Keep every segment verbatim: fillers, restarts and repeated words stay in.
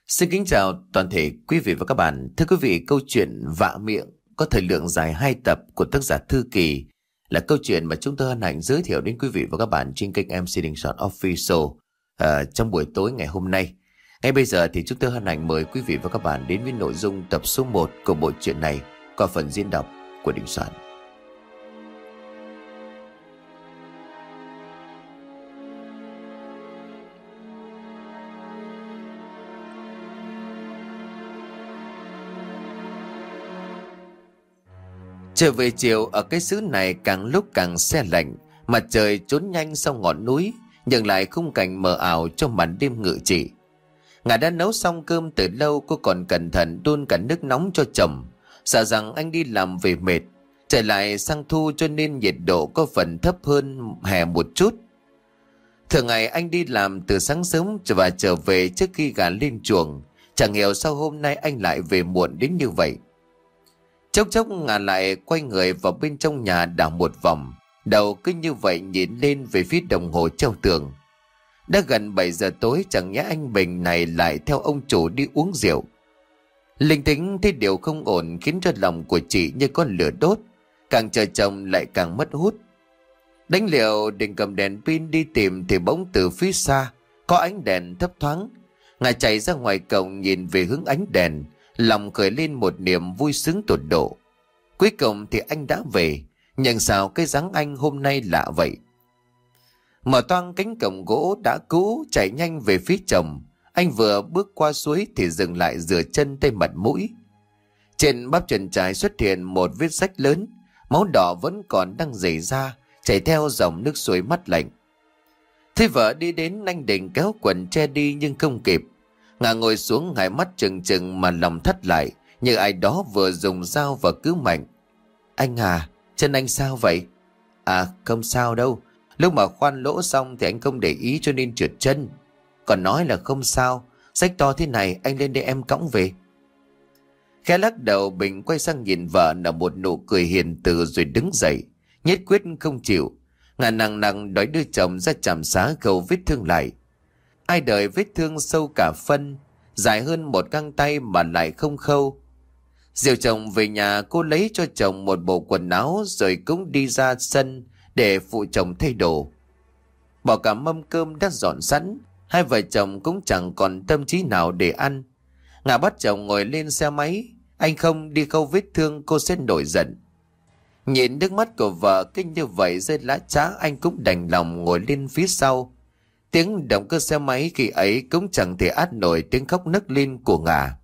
Xin kính chào toàn thể quý vị và các bạn. Thưa quý vị, câu chuyện Vạ Miệng có thời lượng dài hai tập của tác giả Thư Kỳ là câu chuyện mà chúng tôi hân hạnh giới thiệu đến quý vị và các bạn trên kênh em xê Đình Soạn Official uh, trong buổi tối ngày hôm nay. Ngay bây giờ thì chúng tôi hân hạnh mời quý vị và các bạn đến với nội dung tập số một của bộ truyện này qua phần diễn đọc của Đình Soạn. Trở về chiều ở cái xứ này càng lúc càng se lạnh, mặt trời trốn nhanh sau ngọn núi, nhưng lại khung cảnh mờ ảo trong màn đêm ngự trị. Ngài đã nấu xong cơm từ lâu, cô còn cẩn thận đun cả nước nóng cho chồng, sợ rằng anh đi làm về mệt. Trời lại sang thu cho nên nhiệt độ có phần thấp hơn hè một chút. Thường ngày anh đi làm từ sáng sớm và trở về trước khi gà lên chuồng. Chẳng hiểu sao hôm nay anh lại về muộn đến như vậy. Chốc chốc Ngà lại quay người vào bên trong nhà đảo một vòng, đầu cứ như vậy nhìn lên về phía đồng hồ treo tường. Đã gần bảy giờ tối, chẳng nhẽ anh Bình này lại theo ông chủ đi uống rượu. Linh tính thấy điều không ổn khiến cho lòng của chị như con lửa đốt, càng chờ chồng lại càng mất hút. Đánh liều định cầm đèn pin đi tìm thì bỗng từ phía xa có ánh đèn thấp thoáng. Ngà chạy ra ngoài cổng nhìn về hướng ánh đèn, lòng khởi lên một niềm vui sướng tột độ. Cuối cùng thì anh đã về, nhưng sao cái dáng anh hôm nay lạ vậy? Mở toang cánh cổng gỗ đã cũ, chạy nhanh về phía chồng. Anh vừa bước qua suối thì dừng lại rửa chân tay mặt mũi. Trên bắp chân trái xuất hiện một vết rách lớn, máu đỏ vẫn còn đang rỉ ra, chảy theo dòng nước suối mát lạnh. Thấy vợ đi đến, anh định kéo quần che đi nhưng không kịp. Ngà ngồi xuống, hai mắt trừng trừng mà lòng thắt lại, như ai đó vừa dùng dao và cứu mạnh. Anh à, chân anh sao vậy? À, không sao đâu. Lúc mà khoan lỗ xong thì anh không để ý cho nên trượt chân. Còn nói là không sao, xách to thế này anh lên để em cõng về. Khẽ lắc đầu, Bình quay sang nhìn vợ nở một nụ cười hiền từ rồi đứng dậy, nhất quyết không chịu. Ngà nặng nặng đòi đưa chồng ra trạm xá khâu vết thương lại. Ai đời vết thương sâu cả phân, dài hơn một găng tay mà lại không khâu. Dìu chồng về nhà, cô lấy cho chồng một bộ quần áo rồi cũng đi ra sân để phụ chồng thay đồ. Bỏ cả mâm cơm đã dọn sẵn, hai vợ chồng cũng chẳng còn tâm trí nào để ăn. Ngà bắt chồng ngồi lên xe máy, anh không đi khâu vết thương cô sẽ nổi giận. Nhìn nước mắt của vợ kinh như vậy rơi lã chã, anh cũng đành lòng ngồi lên phía sau. Tiếng động cơ xe máy khi ấy cũng chẳng thể át nổi tiếng khóc nấc lên của Ngà.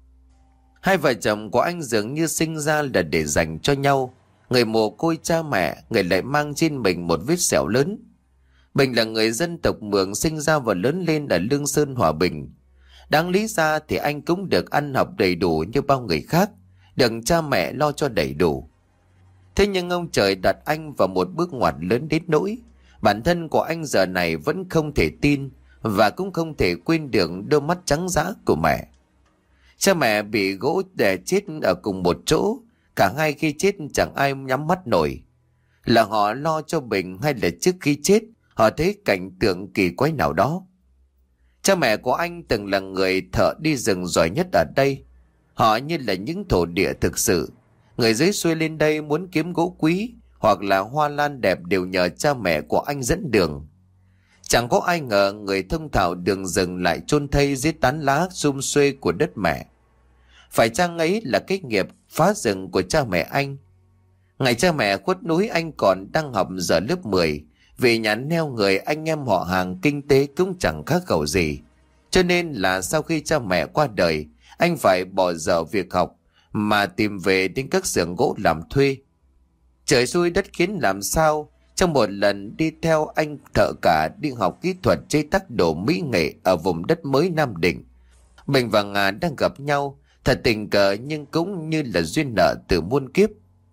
Hai vợ chồng của anh dường như sinh ra là để dành cho nhau. Người mồ côi cha mẹ, người lại mang trên mình một vết sẹo lớn. Bình là người dân tộc Mường, sinh ra và lớn lên ở Lương Sơn, Hòa Bình. Đáng lý ra thì anh cũng được ăn học đầy đủ như bao người khác, được cha mẹ lo cho đầy đủ. Thế nhưng ông trời đặt anh vào một bước ngoặt lớn đến nỗi bản thân của anh giờ này vẫn không thể tin và cũng không thể quên được đôi mắt trắng dã của mẹ. Cha mẹ bị gỗ đè chết ở cùng một chỗ, cả hai khi chết chẳng ai nhắm mắt nổi. Là họ lo cho Bình hay là trước khi chết họ thấy cảnh tượng kỳ quái nào đó. Cha mẹ của anh từng là người thợ đi rừng giỏi nhất ở đây. Họ như là những thổ địa thực sự. Người dưới xuôi lên đây muốn kiếm gỗ quý hoặc là hoa lan đẹp đều nhờ cha mẹ của anh dẫn đường. Chẳng có ai ngờ người thông thạo đường rừng lại chôn thây dưới tán lá sum xuê của đất mẹ. Phải chăng ấy là cái nghiệp phá rừng của cha mẹ anh? Ngày cha mẹ khuất núi, anh còn đang học giờ lớp mười. Vì nhà neo người, anh em họ hàng kinh tế cũng chẳng khác khẩu gì. Cho nên là sau khi cha mẹ qua đời, anh phải bỏ dở việc học mà tìm về đến các xưởng gỗ làm thuê. Trời xui đất khiến làm sao, trong một lần đi theo anh thợ cả đi học kỹ thuật chế tác đồ mỹ nghệ ở vùng đất mới Nam Định, Bình và Ngà đang gặp nhau, thật tình cờ nhưng cũng như là duyên nợ từ muôn kiếp.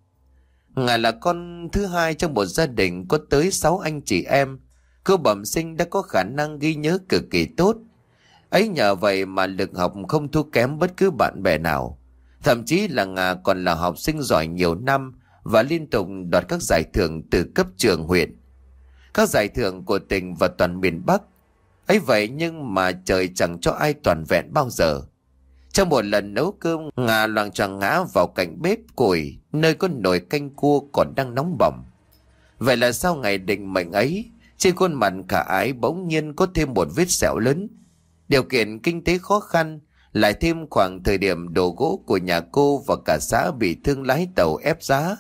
Ngà là con thứ hai trong một gia đình có tới sáu anh chị em. Cô bẩm sinh đã có khả năng ghi nhớ cực kỳ tốt. Ấy nhờ vậy mà lực học không thua kém bất cứ bạn bè nào. Thậm chí là Ngà còn là học sinh giỏi nhiều năm và liên tục đoạt các giải thưởng từ cấp trường huyện, các giải thưởng của tỉnh và toàn miền Bắc. Ấy vậy nhưng mà trời chẳng cho ai toàn vẹn bao giờ. Trong một lần nấu cơm, Nga loạng choạng ngã vào cạnh bếp củi, nơi có nồi canh cua còn đang nóng bỏng. Vậy là sau ngày định mệnh ấy, trên khuôn mặt khả ái bỗng nhiên có thêm một vết sẹo lớn. Điều kiện kinh tế khó khăn, lại thêm khoảng thời điểm đồ gỗ của nhà cô và cả xã bị thương lái tàu ép giá.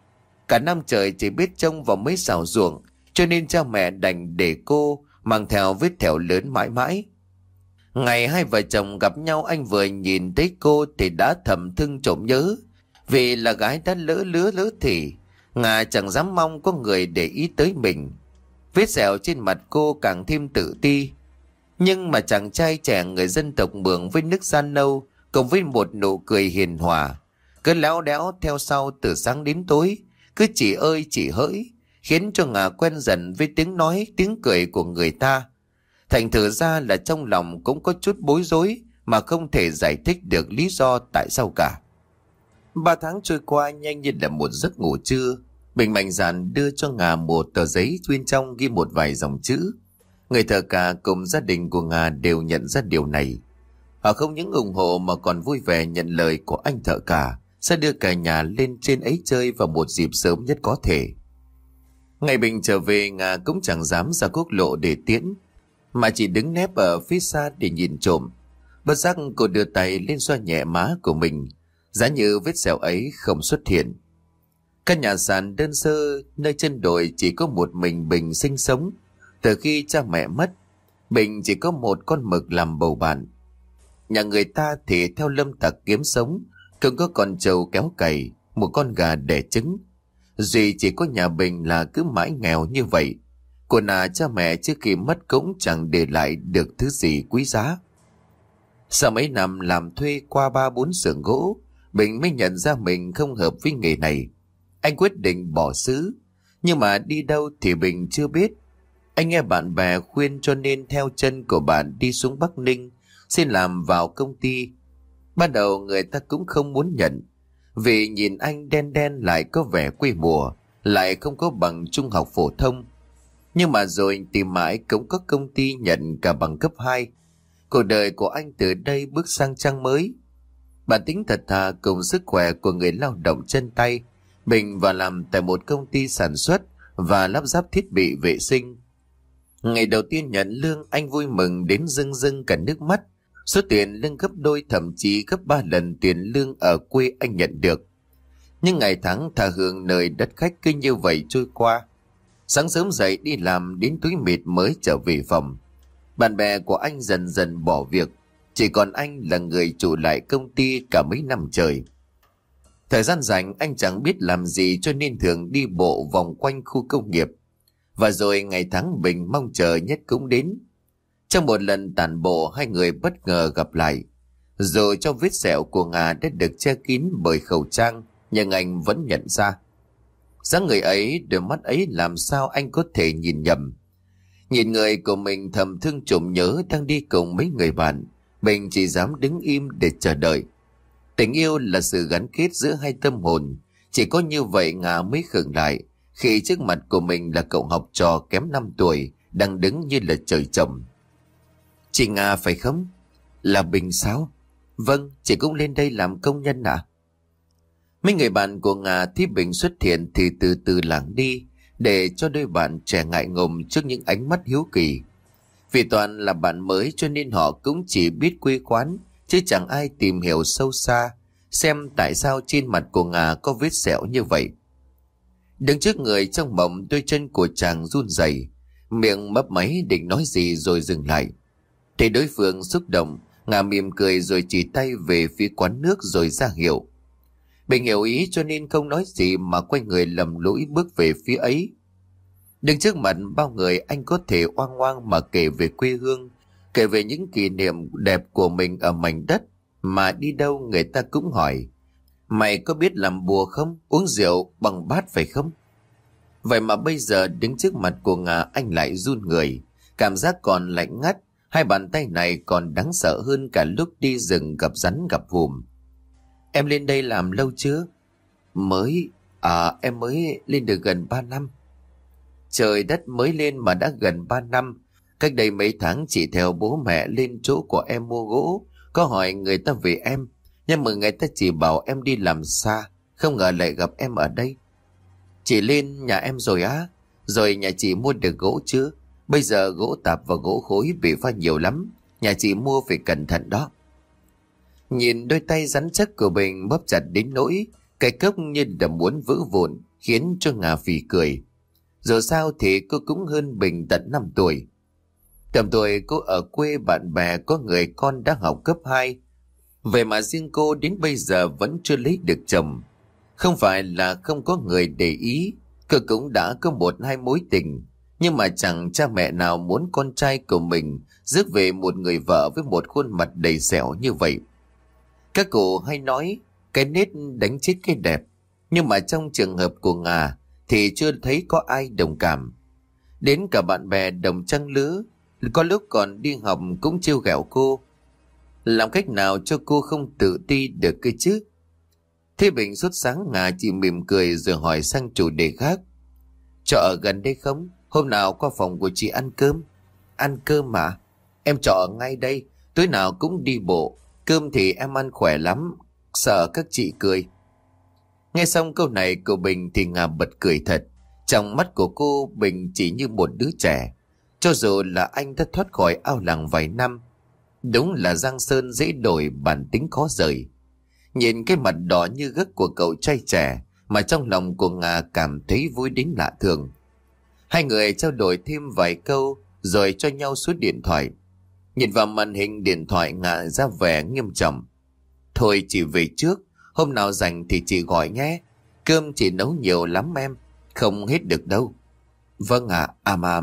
Cả năm trời chỉ biết trông vào mấy xào ruộng, cho nên cha mẹ đành để cô mang theo vết thẹo lớn mãi mãi. Ngày hai vợ chồng gặp nhau, anh vừa nhìn thấy cô thì đã thầm thương trộm nhớ. Vì là gái đã lỡ lứa lỡ thì Nga chẳng dám mong có người để ý tới mình. Vết sẹo trên mặt cô càng thêm tự ti. Nhưng mà chàng trai trẻ người dân tộc Mường với nước da nâu, cùng với một nụ cười hiền hòa, cứ léo đéo theo sau từ sáng đến tối, cứ chỉ ơi chỉ hỡi, khiến cho Nga quen dần với tiếng nói tiếng cười của người ta. Thành thử ra là trong lòng cũng có chút bối rối mà không thể giải thích được lý do tại sao cả. Ba tháng trôi qua nhanh như là một giấc ngủ trưa. Bình mạnh dạn đưa cho Nga một tờ giấy, bên trong ghi một vài dòng chữ. Người thợ cả cùng gia đình của Nga đều nhận ra điều này. Họ không những ủng hộ mà còn vui vẻ nhận lời của anh thợ cả sẽ đưa cả nhà lên trên ấy chơi vào một dịp sớm nhất có thể. Ngày Bình trở về, Nga cũng chẳng dám ra quốc lộ để tiễn, mà chỉ đứng nép ở phía xa để nhìn trộm. Bất giác cô đưa tay lên xoa nhẹ má của mình, giá như vết sẹo ấy không xuất hiện. Căn nhà sàn đơn sơ nơi chân đồi chỉ có một mình Bình sinh sống. Từ khi cha mẹ mất, Bình chỉ có một con mực làm bầu bạn. Nhà người ta thì theo lâm tặc kiếm sống, không có con trâu kéo cày, một con gà đẻ trứng. Duy chỉ có nhà Bình là cứ mãi nghèo như vậy. Của nà cha mẹ trước khi mất cũng chẳng để lại được thứ gì quý giá. Sau mấy năm làm thuê qua ba bốn xưởng gỗ, Bình mới nhận ra mình không hợp với nghề này. Anh quyết định bỏ xứ, nhưng mà đi đâu thì Bình chưa biết. Anh nghe bạn bè khuyên cho nên theo chân của bạn đi xuống Bắc Ninh, xin làm vào công ty. Ban đầu người ta cũng không muốn nhận, vì nhìn anh đen đen lại có vẻ quê mùa, lại không có bằng trung học phổ thông. Nhưng mà rồi tìm mãi cũng có công ty nhận cả bằng cấp hai. Cuộc đời của anh từ đây bước sang trang mới. Bản tính thật thà cùng sức khỏe của người lao động chân tay, Bình vào làm tại một công ty sản xuất và lắp ráp thiết bị vệ sinh. Ngày đầu tiên nhận lương, anh vui mừng đến rưng rưng cả nước mắt. Số tiền lương gấp đôi, thậm chí gấp ba lần tiền lương ở quê anh nhận được. Nhưng ngày tháng thà hưởng nơi đất khách cứ như vậy trôi qua. Sáng sớm dậy đi làm đến tối mịt mới trở về phòng. Bạn bè của anh dần dần bỏ việc, chỉ còn anh là người trụ lại công ty cả mấy năm trời. Thời gian rảnh anh chẳng biết làm gì cho nên thường đi bộ vòng quanh khu công nghiệp. Và rồi ngày tháng Bình mong chờ nhất cũng đến. Trong một lần tản bộ, hai người bất ngờ gặp lại. Dù cho vết sẹo của Nga đã được che kín bởi khẩu trang, nhưng anh vẫn nhận ra. Dáng người ấy, đôi mắt ấy, làm sao anh có thể nhìn nhầm. Nhìn người của mình thầm thương trộm nhớ đang đi cùng mấy người bạn, Bình chỉ dám đứng im để chờ đợi. Tình yêu là sự gắn kết giữa hai tâm hồn. Chỉ có như vậy Nga mới khựng lại khi trước mặt của mình là cậu học trò kém năm tuổi đang đứng như là trời trồng. Chị Nga phải không? Là Bình sao? Vâng, chị cũng lên đây làm công nhân ạ. À? Mấy người bạn của Nga thấy Bình xuất hiện thì từ từ lảng đi, để cho đôi bạn trẻ ngại ngùng trước những ánh mắt hiếu kỳ. Vì toàn là bạn mới cho nên họ cũng chỉ biết quê quán, chứ chẳng ai tìm hiểu sâu xa xem tại sao trên mặt của Nga có vết sẹo như vậy. Đứng trước người trong mộng, đôi chân của chàng run rẩy, miệng mấp máy định nói gì rồi dừng lại. Thấy đối phương xúc động, Nga mỉm cười rồi chỉ tay về phía quán nước rồi ra hiệu. Bình hiểu ý cho nên không nói gì mà quay người lầm lũi bước về phía ấy. Đứng trước mặt bao người, anh có thể oang oang mà kể về quê hương, kể về những kỷ niệm đẹp của mình ở mảnh đất mà đi đâu người ta cũng hỏi: mày có biết làm bùa không? Uống rượu bằng bát phải không? Vậy mà bây giờ đứng trước mặt của Nga, anh lại run người, cảm giác còn lạnh ngắt. Hai bàn tay này còn đáng sợ hơn cả lúc đi rừng gặp rắn gặp vùm. Em lên đây làm lâu chưa? Mới, à em mới lên được gần ba năm. Trời đất, mới lên mà đã gần ba năm. Cách đây mấy tháng chị theo bố mẹ lên chỗ của em mua gỗ, có hỏi người ta về em, nhưng mà người ta chỉ bảo em đi làm xa, không ngờ lại gặp em ở đây. Chị lên nhà em rồi á? Rồi nhà chị mua được gỗ chưa? Bây giờ gỗ tạp và gỗ khối bị pha nhiều lắm, nhà chị mua phải cẩn thận đó. Nhìn đôi tay rắn chắc của Bình bóp chặt đến nỗi cái cốc như là muốn vỡ vụn, khiến cho Nga phì cười. Dù sao thì cô cũng hơn Bình tận năm tuổi. Tầm tuổi cô ở quê bạn bè có người con đã học cấp hai. Vậy mà riêng cô đến bây giờ vẫn chưa lấy được chồng. Không phải là không có người để ý, cô cũng đã có một hai mối tình. Nhưng mà chẳng cha mẹ nào muốn con trai của mình rước về một người vợ với một khuôn mặt đầy sẹo như vậy. Các cụ hay nói cái nết đánh chết cái đẹp. Nhưng mà trong trường hợp của Nga thì chưa thấy có ai đồng cảm. Đến cả bạn bè đồng trang lứa có lúc còn đi học cũng trêu ghẹo cô. Làm cách nào cho cô không tự ti được cơ chứ? Thế Bình sốt sáng Nga chỉ mỉm cười rồi hỏi sang chủ đề khác. Trọ ở gần đây không? Hôm nào qua phòng của chị ăn cơm. Ăn cơm mà? Em trọ ở ngay đây, tối nào cũng đi bộ. Cơm thì em ăn khỏe lắm, sợ các chị cười. Nghe xong câu này của Bình thì Nga bật cười thật. Trong mắt của cô, Bình chỉ như một đứa trẻ. Cho dù là anh đã thoát khỏi ao làng vài năm, đúng là giang sơn dễ đổi, bản tính khó rời. Nhìn cái mặt đỏ như gấc của cậu trai trẻ mà trong lòng của Nga cảm thấy vui đến lạ thường. Hai người trao đổi thêm vài câu rồi cho nhau số điện thoại. Nhìn vào màn hình điện thoại, Nga ra vẻ nghiêm trọng. Thôi chị về trước, hôm nào rảnh thì chị gọi nhé. Cơm chị nấu nhiều lắm em, không hết được đâu. Vâng ạ, à, à mà...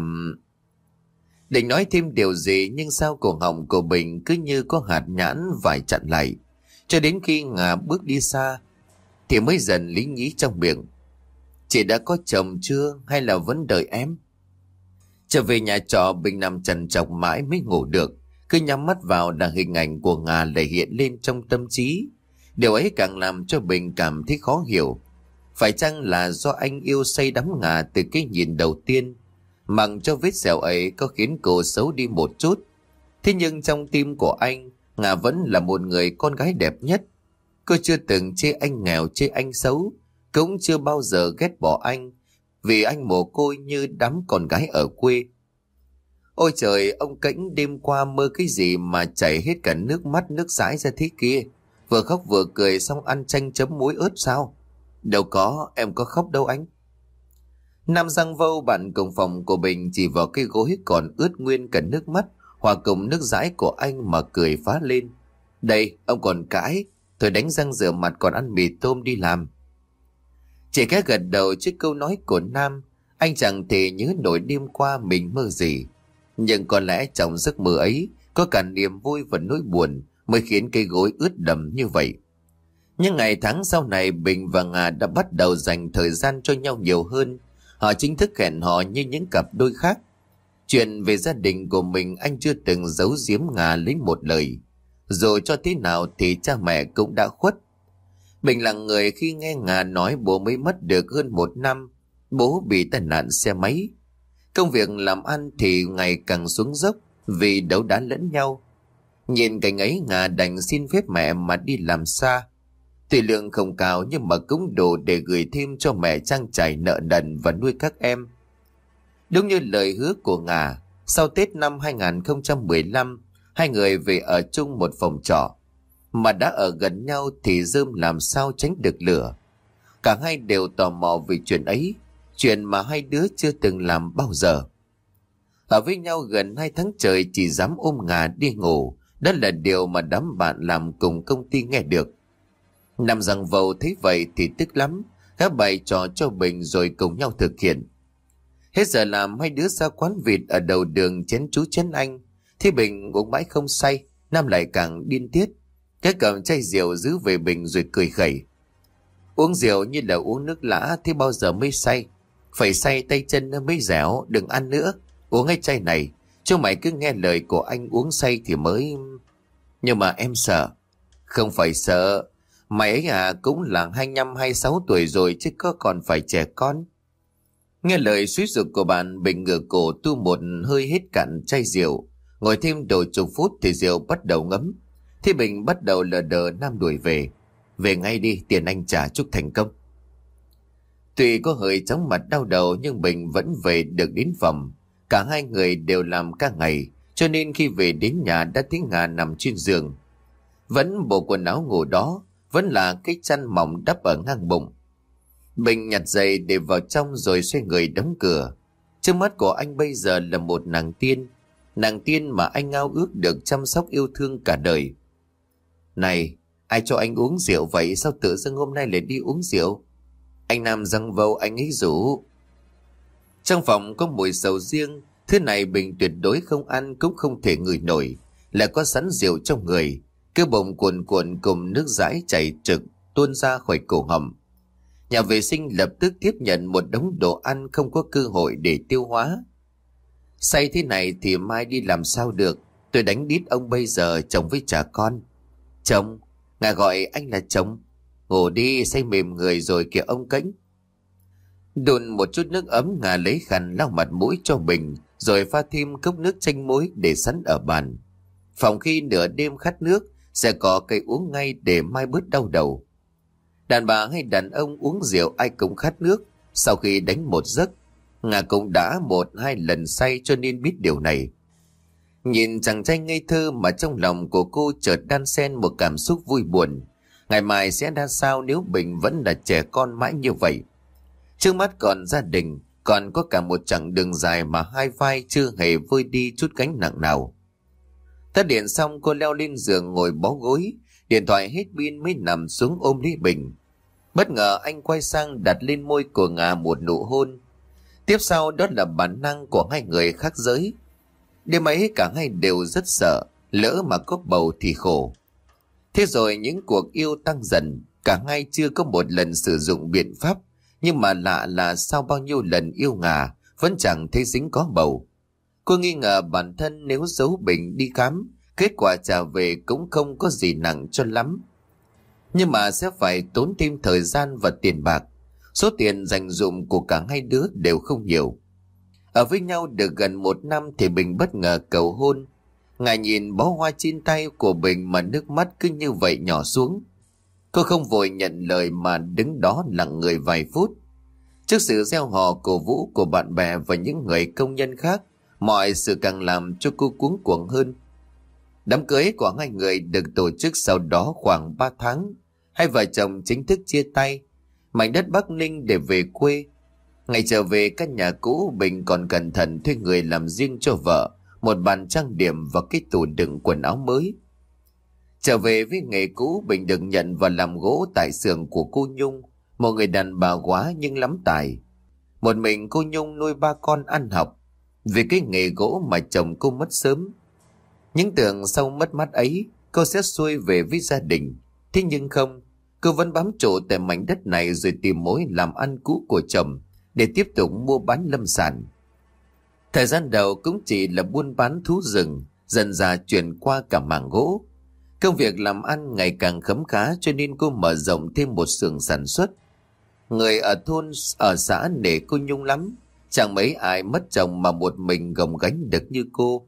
Định nói thêm điều gì nhưng sau cổ họng của Bình cứ như có hạt nhãn vải chặn lại. Cho đến khi Nga bước đi xa thì mới dần lý nhí trong miệng. Chị đã có chồng chưa hay là vẫn đợi em? Trở về nhà trọ, Bình nằm trằn trọc mãi mới ngủ được. Cứ nhắm mắt vào là hình ảnh của Nga lại hiện lên trong tâm trí. Điều ấy càng làm cho Bình cảm thấy khó hiểu. Phải chăng là do anh yêu say đắm Nga từ cái nhìn đầu tiên, mặc cho vết sẹo ấy có khiến cô xấu đi một chút? Thế nhưng trong tim của anh, Nga vẫn là một người con gái đẹp nhất. Cô chưa từng chê anh nghèo, chê anh xấu, cũng chưa bao giờ ghét bỏ anh vì anh mồ côi như đám con gái ở quê. Ôi trời, ông Cảnh đêm qua mơ cái gì mà chảy hết cả nước mắt nước dãi ra thế kia? Vừa khóc vừa cười xong ăn chanh chấm muối ớt sao? Đâu có, em có khóc đâu anh. Nam Giang Vâu, bạn cùng phòng của Bình, chỉ vào cái gối còn ướt nguyên cả nước mắt hòa cùng nước dãi của anh mà cười phá lên. Đây, ông còn cãi, thôi đánh răng rửa mặt còn ăn mì tôm đi làm. Chỉ khẽ gật đầu trước câu nói của Nam. Anh chẳng thể nhớ nổi đêm qua mình mơ gì, nhưng có lẽ trong giấc mơ ấy có cả niềm vui và nỗi buồn mới khiến cây gối ướt đẫm như vậy. Nhưng ngày tháng sau này, Bình và Nga đã bắt đầu dành thời gian cho nhau nhiều hơn. Họ chính thức hẹn hò như những cặp đôi khác. Chuyện về gia đình của mình anh chưa từng giấu giếm Nga lấy một lời. Dù cho thế nào thì cha mẹ cũng đã khuất. Bình là người khi nghe Nga nói bố mới mất được hơn một năm, bố bị tai nạn xe máy. Công việc làm ăn thì ngày càng xuống dốc vì đấu đá lẫn nhau. Nhìn cảnh ấy, Nga đành xin phép mẹ mà đi làm xa. Tuy lương không cao nhưng mà cũng đủ để gửi thêm cho mẹ trang trải nợ nần và nuôi các em. Đúng như lời hứa của Nga, sau Tết năm hai không một lăm, hai người về ở chung một phòng trọ. Mà đã ở gần nhau thì rơm làm sao tránh được lửa. Cả hai đều tò mò về chuyện ấy, chuyện mà hai đứa chưa từng làm bao giờ. Ở với nhau gần hai tháng trời chỉ dám ôm Nga đi ngủ, đó là điều mà đám bạn làm cùng công ty nghe được. Nam Giang Vâu thấy vậy thì tức lắm, gã bày trò cho Bình rồi cùng nhau thực hiện. Hết giờ làm, hai đứa ra quán vịt ở đầu đường chén chú chén anh. Thế Bình uống mãi không say, Nam lại càng điên tiết. Cái cầm chai rượu giữ về Bình rồi cười khẩy. Uống rượu như là uống nước lã, thế bao giờ mới say? Phải say tay chân nó mới dẻo, đừng ăn nữa. Uống cái chai này, chứ mày cứ nghe lời của anh uống say thì mới... Nhưng mà em sợ. Không phải sợ. Mày ấy à, cũng là hai mươi lăm hai mươi sáu tuổi rồi chứ có còn phải trẻ con. Nghe lời xúi giục của bạn, Bình ngửa cổ tu một hơi hết cạn chai rượu. Ngồi thêm độ chục phút thì rượu bắt đầu ngấm. Thì Bình bắt đầu lờ đờ Nam đuổi về. Về ngay đi, tiền anh trả chúc thành công. Tuy có hơi chóng mặt đau đầu nhưng Bình vẫn về được đến phòng. Cả hai người đều làm ca ngày, cho nên khi về đến nhà đã thấy Nga nằm trên giường. Vẫn bộ quần áo ngủ đó, vẫn là cái chăn mỏng đắp ở ngang bụng. Bình nhặt giày để vào trong rồi xoay người đóng cửa. Trước mắt của anh bây giờ là một nàng tiên. Nàng tiên mà anh ao ước được chăm sóc yêu thương cả đời. Này, ai cho anh uống rượu vậy? Sao tự dưng hôm nay lại đi uống rượu? Anh Nam giăng vâu anh ấy rủ. Trong phòng có mùi sầu riêng. Thứ này Bình tuyệt đối không ăn cũng không thể ngửi nổi. Lại có sẵn rượu trong người. Cái bụng cuồn cuộn cùng nước dãi chảy trực tuôn ra khỏi cổ họng. Nhà vệ sinh lập tức tiếp nhận một đống đồ ăn không có cơ hội để tiêu hóa. Say thế này thì mai đi làm sao được. Tôi đánh đít ông bây giờ chồng với trả con. Chồng? Ngài gọi anh là chồng? Ngủ đi, say mềm người rồi kìa ông cánh. Đun một chút nước ấm, Ngà lấy khăn lau mặt mũi cho Bình, rồi pha thêm cốc nước chanh muối để sẵn ở bàn. Phòng khi nửa đêm khát nước sẽ có cây uống ngay để mai bớt đau đầu. Đàn bà hay đàn ông uống rượu ai cũng khát nước. Sau khi đánh một giấc, Ngà cũng đã một hai lần say cho nên biết điều này. Nhìn chàng trai ngây thơ mà trong lòng của cô chợt đan xen một cảm xúc vui buồn. Ngày mai sẽ ra sao nếu Bình vẫn là trẻ con mãi như vậy? Trước mắt còn gia đình, còn có cả một chặng đường dài mà hai vai chưa hề vơi đi chút gánh nặng nào. Tắt điện xong, cô leo lên giường ngồi bó gối, điện thoại hết pin mới nằm xuống ôm lấy Bình. Bất ngờ anh quay sang đặt lên môi của Ngà một nụ hôn. Tiếp sau đó là bản năng của hai người khác giới. Đêm ấy cả hai đều rất sợ, lỡ mà có bầu thì khổ. Thế rồi những cuộc yêu tăng dần, cả hai chưa có một lần sử dụng biện pháp. Nhưng mà lạ là sau bao nhiêu lần yêu Ngà vẫn chẳng thấy dính có bầu. Cô nghi ngờ bản thân nếu giấu Bình đi khám, kết quả trả về cũng không có gì nặng cho lắm. Nhưng mà sẽ phải tốn thêm thời gian và tiền bạc. Số tiền dành dụm của cả hai đứa đều không nhiều. Ở với nhau được gần một năm thì Bình bất ngờ cầu hôn. Ngài nhìn bó hoa trên tay của Bình mà nước mắt cứ như vậy nhỏ xuống. Cô không vội nhận lời mà đứng đó lặng người vài phút. Trước sự reo hò cổ vũ của bạn bè và những người công nhân khác, mọi sự càng làm cho cô cuống cuồng hơn. Đám cưới của hai người được tổ chức sau đó khoảng ba tháng. Hai vợ chồng chính thức chia tay, mảnh đất Bắc Ninh để về quê. Ngày trở về căn nhà cũ, Bình còn cẩn thận thuê người làm riêng cho vợ một bàn trang điểm và cái tủ đựng quần áo mới. Trở về với nghề cũ, Bình được nhận vào làm gỗ tại xưởng của cô Nhung, một người đàn bà quá nhưng lắm tài. Một mình cô Nhung nuôi ba con ăn học. Vì cái nghề gỗ mà chồng cô mất sớm. Những tưởng sau mất mát ấy cô sẽ xuôi về với gia đình. Thế nhưng không, cô vẫn bám trụ tại mảnh đất này rồi tìm mối làm ăn cũ của chồng để tiếp tục mua bán lâm sản. Thời gian đầu cũng chỉ là buôn bán thú rừng, dần dà chuyển qua cả mảng gỗ. Công việc làm ăn ngày càng khấm khá cho nên cô mở rộng thêm một xưởng sản xuất. Người ở thôn, ở xã nể cô Nhung lắm. Chẳng mấy ai mất chồng mà một mình gồng gánh được như cô.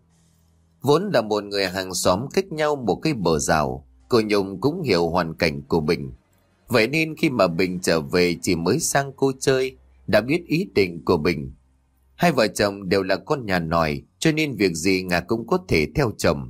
Vốn là một người hàng xóm cách nhau một cái bờ rào, cô Nhung cũng hiểu hoàn cảnh của Bình. Vậy nên khi mà Bình trở về chỉ mới sang cô chơi, đã biết ý định của Bình. Hai vợ chồng đều là con nhà nòi, cho nên việc gì Ngà cũng có thể theo chồng.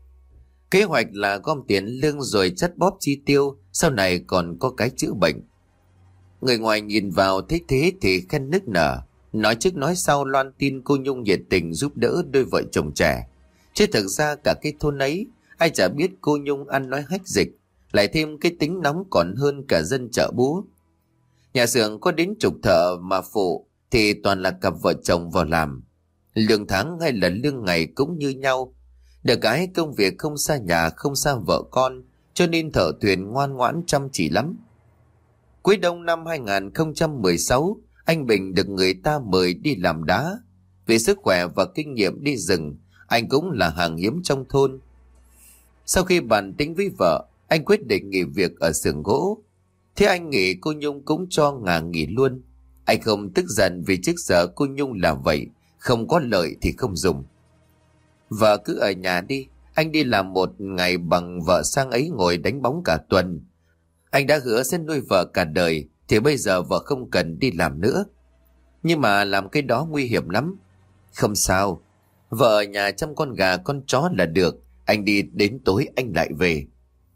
Kế hoạch là gom tiền lương rồi chắt bóp chi tiêu, sau này còn có cái chữa bệnh. Người ngoài nhìn vào thấy thế thì khen nức nở, nói trước nói sau loan tin cô Nhung nhiệt tình giúp đỡ đôi vợ chồng trẻ. Chứ thực ra cả cái thôn ấy, ai chả biết cô Nhung ăn nói hách dịch, lại thêm cái tính nóng còn hơn cả dân chợ búa. Nhà xưởng có đến chục thợ mà phụ thì toàn là cặp vợ chồng vào làm. Lương tháng hay là lương ngày cũng như nhau. Được cái công việc không xa nhà không xa vợ con, cho nên thợ thuyền ngoan ngoãn chăm chỉ lắm. Cuối đông năm hai không một sáu, anh Bình được người ta mời đi làm đá. Vì sức khỏe và kinh nghiệm đi rừng, anh cũng là hàng hiếm trong thôn. Sau khi bàn tính với vợ, anh quyết định nghỉ việc ở xưởng gỗ. Thế anh nghỉ, cô Nhung cũng cho Ngà nghỉ luôn. Anh không tức giận vì trước giờ cô Nhung là vậy, không có lợi thì không dùng. Vợ cứ ở nhà đi, anh đi làm một ngày bằng vợ sang ấy ngồi đánh bóng cả tuần. Anh đã hứa sẽ nuôi vợ cả đời, thì bây giờ vợ không cần đi làm nữa. Nhưng mà làm cái đó nguy hiểm lắm. Không sao, vợ ở nhà chăm con gà con chó là được, anh đi đến tối anh lại về.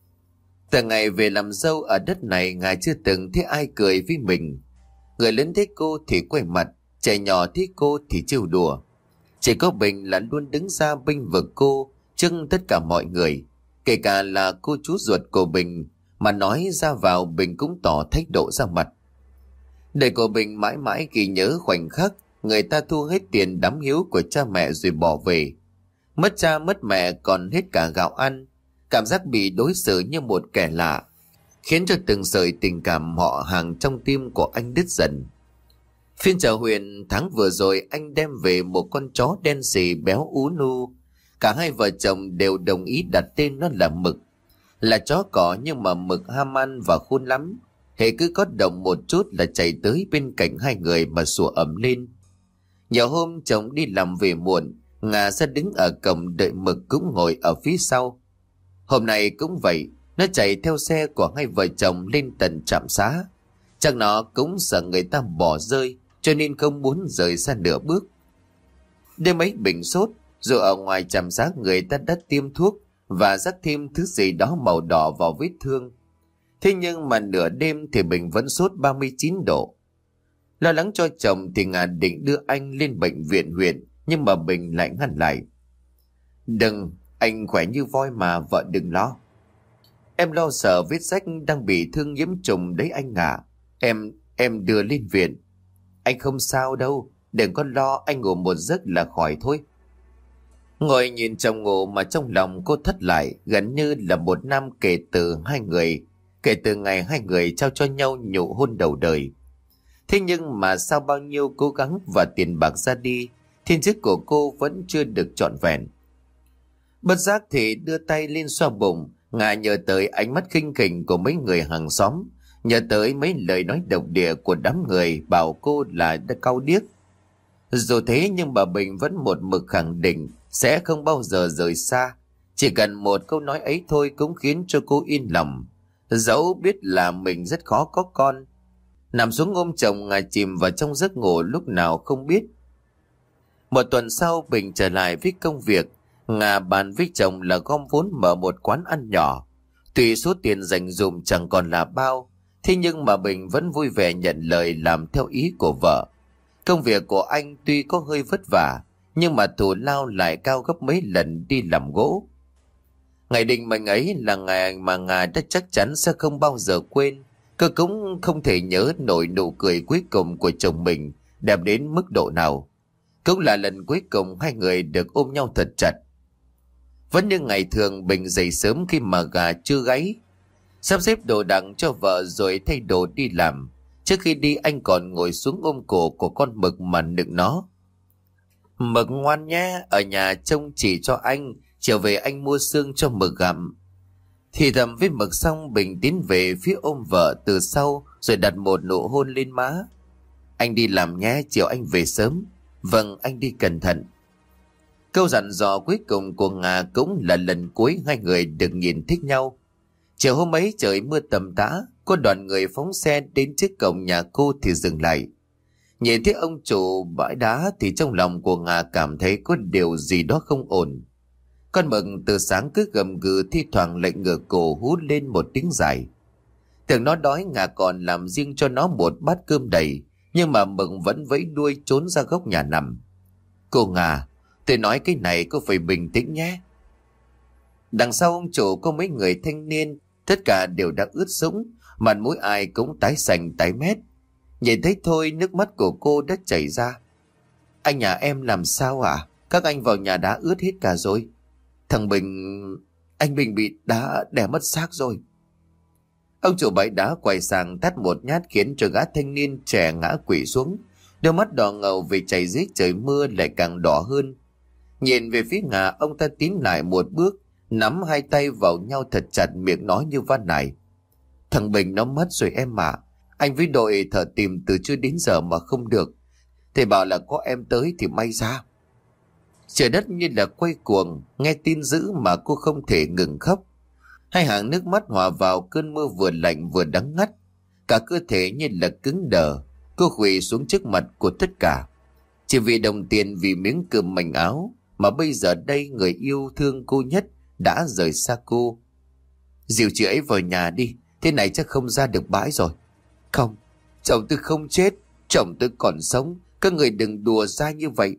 Từ ngày về làm dâu ở đất này, Nga chưa từng thấy ai cười với mình. Người lớn thấy cô thì quay mặt, trẻ nhỏ thấy cô thì trêu đùa. Chỉ có Bình là luôn đứng ra bênh vực cô trước tất cả mọi người, kể cả là cô chú ruột của Bình, mà nói ra vào Bình cũng tỏ thái độ ra mặt. Đời của Bình mãi mãi ghi nhớ khoảnh khắc người ta thu hết tiền đám hiếu của cha mẹ rồi bỏ về. Mất cha mất mẹ còn hết cả gạo ăn, cảm giác bị đối xử như một kẻ lạ khiến cho từng sợi tình cảm họ hàng trong tim của anh đứt dần. Phiên chợ huyện tháng vừa rồi, anh đem về một con chó đen xì béo ú nu. Cả hai vợ chồng đều đồng ý đặt tên nó là Mực. Là chó cỏ nhưng mà Mực ham ăn và khôn lắm. Hễ cứ có động một chút là chạy tới bên cạnh hai người mà sủa ầm lên. Nhiều hôm chồng đi làm về muộn, Nga ra đứng ở cổng đợi Mực cũng ngồi ở phía sau. Hôm nay cũng vậy, nó chạy theo xe của hai vợ chồng lên tận trạm xá. Chắc nó cũng sợ người ta bỏ rơi, cho nên không muốn rời xa nửa bước. Đêm ấy Bình sốt, rồi ở ngoài trạm xá người ta đã tiêm thuốc và rắc thêm thứ gì đó màu đỏ vào vết thương. Thế nhưng mà nửa đêm thì Bình vẫn sốt ba mươi chín độ. Lo lắng cho chồng thì Nga định đưa anh lên bệnh viện huyện, nhưng mà Bình lại ngăn lại. Đừng, anh khỏe như voi mà, vợ đừng lo. Em lo sợ vết rách đang bị thương nhiễm trùng đấy anh ạ. Em, em đưa lên viện. Anh không sao đâu, đừng có lo, anh ngủ một giấc là khỏi thôi. Ngồi nhìn chồng ngủ mà trong lòng cô thất lại, gần như là một năm kể từ hai người, kể từ ngày hai người trao cho nhau nhụ hôn đầu đời. Thế nhưng mà sau bao nhiêu cố gắng và tiền bạc ra đi, thiên chức của cô vẫn chưa được trọn vẹn. Bất giác thì đưa tay lên xoa bụng, Nga nhớ tới ánh mắt khinh khỉnh của mấy người hàng xóm, nhớ tới mấy lời nói độc địa của đám người bảo cô là đã cau điếc. Dù thế nhưng bà Bình vẫn một mực khẳng định sẽ không bao giờ rời xa. Chỉ cần một câu nói ấy thôi cũng khiến cho cô yên lòng, dẫu biết là mình rất khó có con. Nằm xuống ôm chồng, Nga chìm vào trong giấc ngủ lúc nào không biết. Một tuần sau Bình trở lại với công việc. Nga bàn với chồng là gom vốn mở một quán ăn nhỏ. Tuy số tiền dành dụm chẳng còn là bao, thế nhưng mà Bình vẫn vui vẻ nhận lời làm theo ý của vợ. Công việc của anh tuy có hơi vất vả, nhưng mà thù lao lại cao gấp mấy lần đi làm gỗ. Ngày định mệnh ấy là ngày mà Nga đã chắc chắn sẽ không bao giờ quên. Cô cũng không thể nhớ nổi nụ cười cuối cùng của chồng mình đẹp đến mức độ nào. Cũng là lần cuối cùng hai người được ôm nhau thật chặt. Vẫn như ngày thường, Bình dậy sớm khi mà gà chưa gáy, sắp xếp đồ đạc cho vợ rồi thay đồ đi làm. Trước khi đi anh còn ngồi xuống ôm cổ của con Mực mà nựng nó. Mực ngoan nhé, ở nhà trông chỉ cho anh, chiều về anh mua xương cho Mực gặm. Thì thầm với Mực xong, Bình tiến về phía ôm vợ từ sau rồi đặt một nụ hôn lên má. Anh đi làm nhé, chiều anh về sớm. Vâng, anh đi cẩn thận. Câu dặn dò cuối cùng của Nga cũng là lần cuối hai người được nhìn thích nhau. Chiều hôm ấy trời mưa tầm tã, có đoàn người phóng xe đến trước cổng nhà cô thì dừng lại. Nhìn thấy ông chủ bãi đá thì trong lòng của Nga cảm thấy có điều gì đó không ổn. Con Mực từ sáng cứ gầm gừ, thi thoảng lại ngửa cổ hút lên một tiếng dài. Tưởng nó đói, Nga còn làm riêng cho nó một bát cơm đầy, nhưng mà Mực vẫn vẫy đuôi trốn ra góc nhà nằm. Cô Nga, tôi nói cái này cô phải bình tĩnh nhé. Đằng sau ông chủ có mấy người thanh niên, tất cả đều đã ướt sũng, mặt mũi ai cũng tái xanh tái mét. Nhìn thấy thôi nước mắt của cô đã chảy ra. Anh nhà em làm sao ạ? À? Các anh vào nhà đá ướt hết cả rồi. Thằng Bình... Anh Bình bị đá đè mất xác rồi. Ông chủ bãi đá quay sang tát một nhát khiến cho gã thanh niên trẻ ngã quỵ xuống. Đôi mắt đỏ ngầu vì chảy dưới trời mưa lại càng đỏ hơn. Nhìn về phía Nga, ông ta tiến lại một bước, nắm hai tay vào nhau thật chặt, miệng nói như van nài. Thằng Bình nó mất rồi em ạ. Anh với đội thợ tìm từ chưa đến giờ mà không được. Thầy bảo là có em tới thì may ra. Trời đất như là quay cuồng, nghe tin dữ mà cô không thể ngừng khóc. Hai hàng nước mắt hòa vào cơn mưa vừa lạnh vừa đắng ngắt. Cả cơ thể như là cứng đờ. Cô khuỵu xuống trước mặt của tất cả. Chỉ vì đồng tiền, vì miếng cơm manh áo, mà bây giờ đây người yêu thương cô nhất đã rời xa cô. Dìu chị ấy vào nhà đi, thế này chắc không ra được bãi rồi. Không, chồng tôi không chết, chồng tôi còn sống, các người đừng đùa ra như vậy.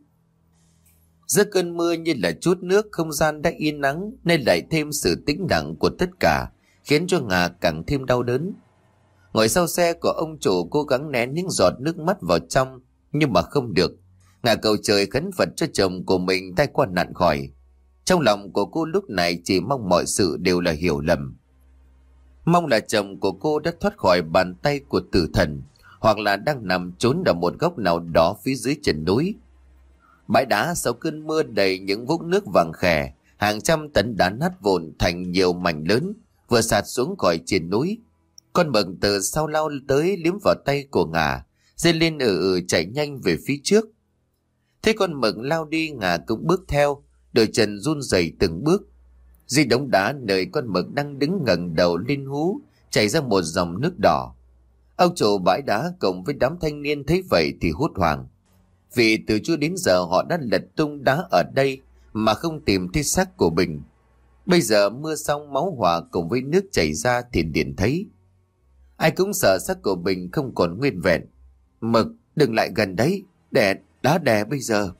Giữa cơn mưa như là chút nước, không gian đã yên nắng nên lại thêm sự tĩnh lặng của tất cả, khiến cho Nga càng thêm đau đớn. Ngồi sau xe của ông chủ cố gắng nén những giọt nước mắt vào trong, nhưng mà không được. Nga cầu trời khấn Phật cho chồng của mình tai qua nạn khỏi. Trong lòng của cô lúc này chỉ mong mọi sự đều là hiểu lầm. Mong là chồng của cô đã thoát khỏi bàn tay của tử thần, hoặc là đang nằm trốn ở một góc nào đó phía dưới chân núi. Bãi đá sau cơn mưa đầy những vũng nước vàng khè, hàng trăm tấn đá nát vụn thành nhiều mảnh lớn, vừa sạt xuống khỏi trên núi. Con mực từ sau lao tới liếm vào tay của Nga, dây lên ừ ừ chạy nhanh về phía trước. Thế con mực lao đi, Nga cũng bước theo, đôi chân run rẩy từng bước. Dưới đống đá nơi con mực đang đứng ngẩng đầu lên hú, chảy ra một dòng nước đỏ. Ông chủ bãi đá cùng với đám thanh niên thấy vậy thì hốt hoảng. Vì từ chưa đến giờ họ đã lật tung đá ở đây mà không tìm thấy xác của Bình. Bây giờ mưa xong máu hòa cùng với nước chảy ra thì liền thấy. Ai cũng sợ xác của Bình không còn nguyên vẹn. Mực, đừng lại gần đấy, đè, đá đè bây giờ.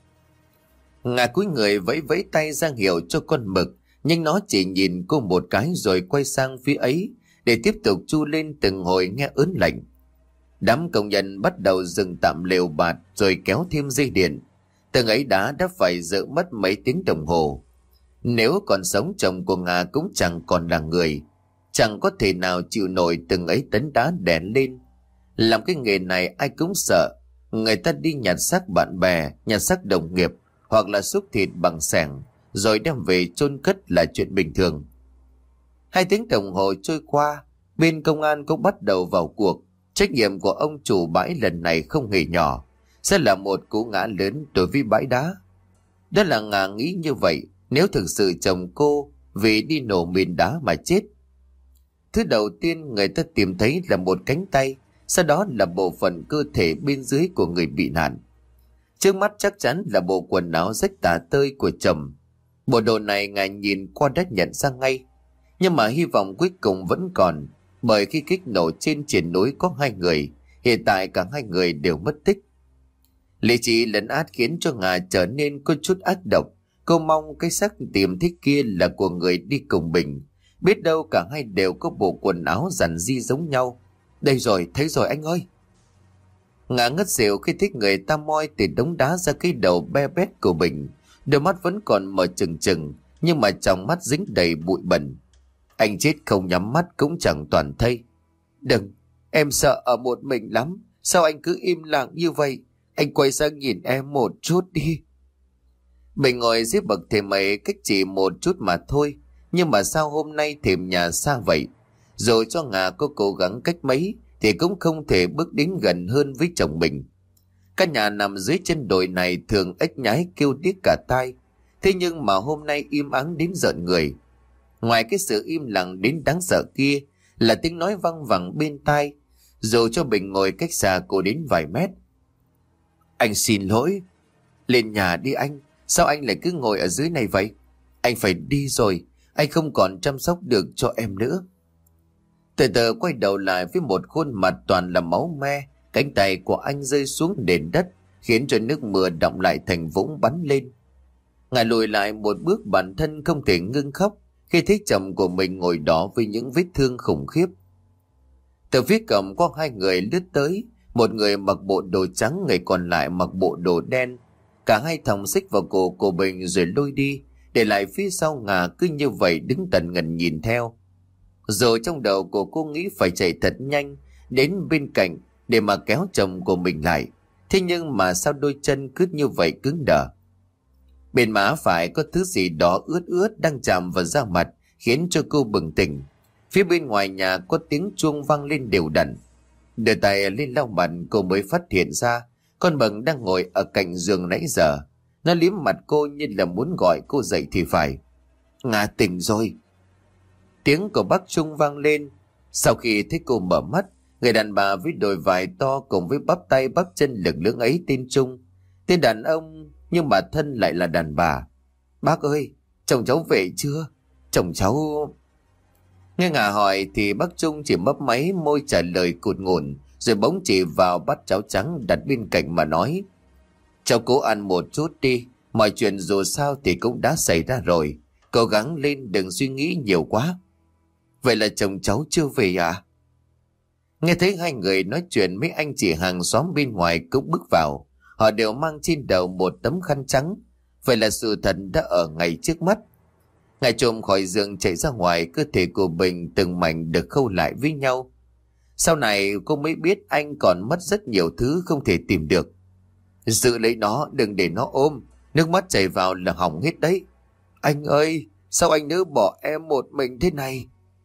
Ngà cúi người vẫy vẫy tay ra hiệu cho con mực, nhưng nó chỉ nhìn cô một cái rồi quay sang phía ấy để tiếp tục chu lên từng hồi nghe ớn lạnh. Đám công nhân bắt đầu dừng tạm lều bạt rồi kéo thêm dây điện. Từng ấy đá đã phải dỡ mất mấy tiếng đồng hồ. Nếu còn sống, chồng của Nga cũng chẳng còn là người, chẳng có thể nào chịu nổi từng ấy tấn đá đè lên. Làm cái nghề này ai cũng sợ. Người ta đi nhặt xác bạn bè, nhặt xác đồng nghiệp, hoặc là xúc thịt bằng xẻng rồi đem về chôn cất là chuyện bình thường. Hai tiếng đồng hồ trôi qua, bên công an cũng bắt đầu vào cuộc. Trách nhiệm của ông chủ bãi lần này không hề nhỏ, sẽ là một cú ngã lớn đối với bãi đá. Đó là Nga nghĩ như vậy, nếu thực sự chồng cô vì đi nổ mìn đá mà chết. Thứ đầu tiên người ta tìm thấy là một cánh tay, sau đó là bộ phận cơ thể bên dưới của người bị nạn. Trước mắt chắc chắn là bộ quần áo rách tả tơi của chồng. Bộ đồ này ngài nhìn qua đã nhận ra ngay, nhưng mà hy vọng cuối cùng vẫn còn, bởi khi kích nổ trên triển núi có hai người, hiện tại cả hai người đều mất tích. Lý trí lấn át khiến cho Nga trở nên có chút ác độc. Cô mong cái xác tìm thấy kia là của người đi cùng Bình. Biết đâu cả hai đều có bộ quần áo giản di giống nhau. Đây rồi, thấy rồi anh ơi. Nga ngất xỉu khi thấy người ta moi từ đống đá ra cái đầu be bét của Bình. Đôi mắt vẫn còn mở trừng trừng, nhưng mà trong mắt dính đầy bụi bẩn. Anh chết không nhắm mắt cũng chẳng toàn thây. Đừng, em sợ ở một mình lắm. Sao anh cứ im lặng như vậy? Anh quay sang nhìn em một chút đi. Bình ngồi dưới bậc thềm ấy cách chỉ một chút mà thôi. Nhưng mà sao hôm nay thềm nhà xa vậy? Rồi cho Nga có cố gắng cách mấy thì cũng không thể bước đến gần hơn với chồng mình. Căn nhà nằm dưới chân đồi này thường ếch nhái kêu điếc cả tai. Thế nhưng mà hôm nay im ắng đến rợn người. Ngoài cái sự im lặng đến đáng sợ kia là tiếng nói văng vẳng bên tai, dù cho Bình ngồi cách xa cô đến vài mét. Anh xin lỗi. Lên nhà đi anh. Sao anh lại cứ ngồi ở dưới này vậy? Anh phải đi rồi. Anh không còn chăm sóc được cho em nữa. Từ từ quay đầu lại với một khuôn mặt toàn là máu me. Cánh tay của anh rơi xuống nền đất, khiến cho nước mưa đọng lại thành vũng bắn lên. Ngài lùi lại một bước, bản thân không thể ngưng khóc khi thấy chồng của mình ngồi đó với những vết thương khủng khiếp. Từ phía cổng có hai người lướt tới, một người mặc bộ đồ trắng, người còn lại mặc bộ đồ đen. Cả hai thòng xích vào cổ của Bình rồi lôi đi, để lại phía sau Nga cứ như vậy đứng tần ngần nhìn theo. Rồi trong đầu của cô nghĩ phải chạy thật nhanh đến bên cạnh để mà kéo chồng của mình lại. Thế nhưng mà sao đôi chân cứ như vậy cứng đờ. Bên má phải có thứ gì đó ướt ướt đang chạm vào da mặt, khiến cho cô bừng tỉnh. Phía bên ngoài nhà có tiếng chuông vang lên đều đặn. Đưa tay lên lau mặt, cô mới phát hiện ra con Mận đang ngồi ở cạnh giường nãy giờ. Nó liếm mặt cô như là muốn gọi cô dậy thì phải. Nga tỉnh rồi. Tiếng của bác Trung vang lên. Sau khi thấy cô mở mắt, người đàn bà với đôi vai to cùng với bắp tay bắp chân lực lưỡng ấy tên Trung. Tên đàn ông nhưng mà thân lại là đàn bà. Bác ơi, chồng cháu về chưa? Chồng cháu... Nghe Nga hỏi thì bác Trung chỉ mấp máy môi trả lời cụt ngủn, rồi bỗng chỉ vào bát cháo trắng đặt bên cạnh mà nói: Cháu cố ăn một chút đi, mọi chuyện dù sao thì cũng đã xảy ra rồi, cố gắng lên đừng suy nghĩ nhiều quá. Vậy là chồng cháu chưa về à? Nghe thấy hai người nói chuyện, mấy anh chị hàng xóm bên ngoài cũng bước vào. Họ đều mang trên đầu một tấm khăn trắng. Vậy là sự thật đã ở ngay trước mắt. Ngài trồm khỏi giường chạy ra ngoài, cơ thể của Bình từng mảnh được khâu lại với nhau. Sau này cô mới biết anh còn mất rất nhiều thứ không thể tìm được. Giữ lấy nó, đừng để nó ôm, nước mắt chảy vào là hỏng hết đấy. Anh ơi, sao anh nỡ bỏ em một mình thế này?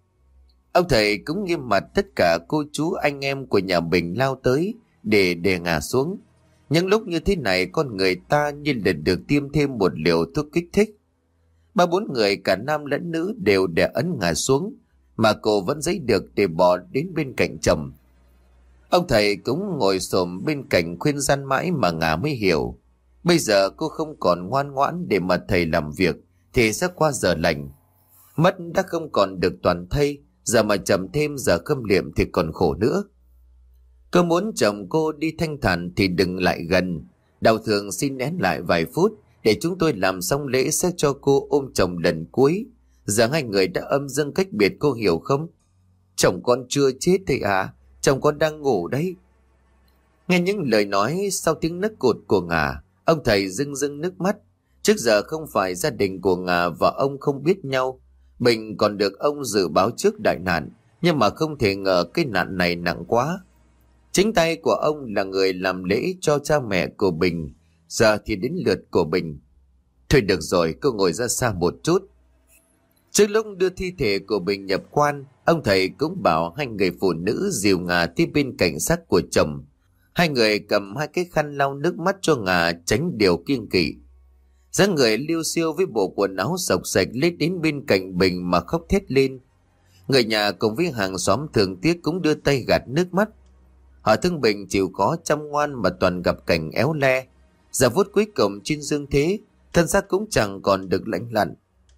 Ông thầy cũng nghiêm mặt, tất cả cô chú anh em của nhà Bình lao tới để đè Nga xuống. Những lúc như thế này, con người ta như là được tiêm thêm một liều thuốc kích thích. Ba bốn người cả nam lẫn nữ đều đè ấn Nga xuống, mà cô vẫn dãy được để bỏ đến bên cạnh chồng. Ông thầy cũng ngồi xổm bên cạnh khuyên răn mãi mà Nga mới hiểu. Bây giờ cô không còn ngoan ngoãn để mà thầy làm việc thì sẽ qua giờ lành. Mất đã không còn được toàn thây, giờ mà chậm thêm giờ khâm liệm thì còn khổ nữa. Cô muốn chồng cô đi thanh thản thì đừng lại gần. Đau thương xin nén lại vài phút, để chúng tôi làm xong lễ sẽ cho cô ôm chồng lần cuối. Giờ hai người đã âm dương cách biệt, cô hiểu không? Chồng con chưa chết thầy à? Chồng con đang ngủ đấy. Nghe những lời nói sau tiếng nấc cột của Nga, ông thầy rưng rưng nước mắt. Trước giờ không phải gia đình của Nga và ông không biết nhau. Bình còn được ông dự báo trước đại nạn, nhưng mà không thể ngờ cái nạn này nặng quá. Chính tay của ông là người làm lễ cho cha mẹ của Bình, giờ thì đến lượt của Bình. Thôi được rồi, cô ngồi ra xa một chút. Trước lúc đưa thi thể của Bình nhập quan, ông thầy cũng bảo hai người phụ nữ dìu Nga tiếp bên cạnh xác của chồng. Hai người cầm hai cái khăn lau nước mắt cho Nga tránh điều kiêng kỵ. Dáng người liêu xiêu với bộ quần áo sộc sạch lết đến bên cạnh Bình mà khóc thét lên. Người nhà cùng với hàng xóm thường tiếc cũng đưa tay gạt nước mắt. Họ thương Bình chịu khó chăm ngoan mà toàn gặp cảnh éo le. Giờ phút cuối cùng trên dương thế, thân xác cũng chẳng còn được lạnh lặn.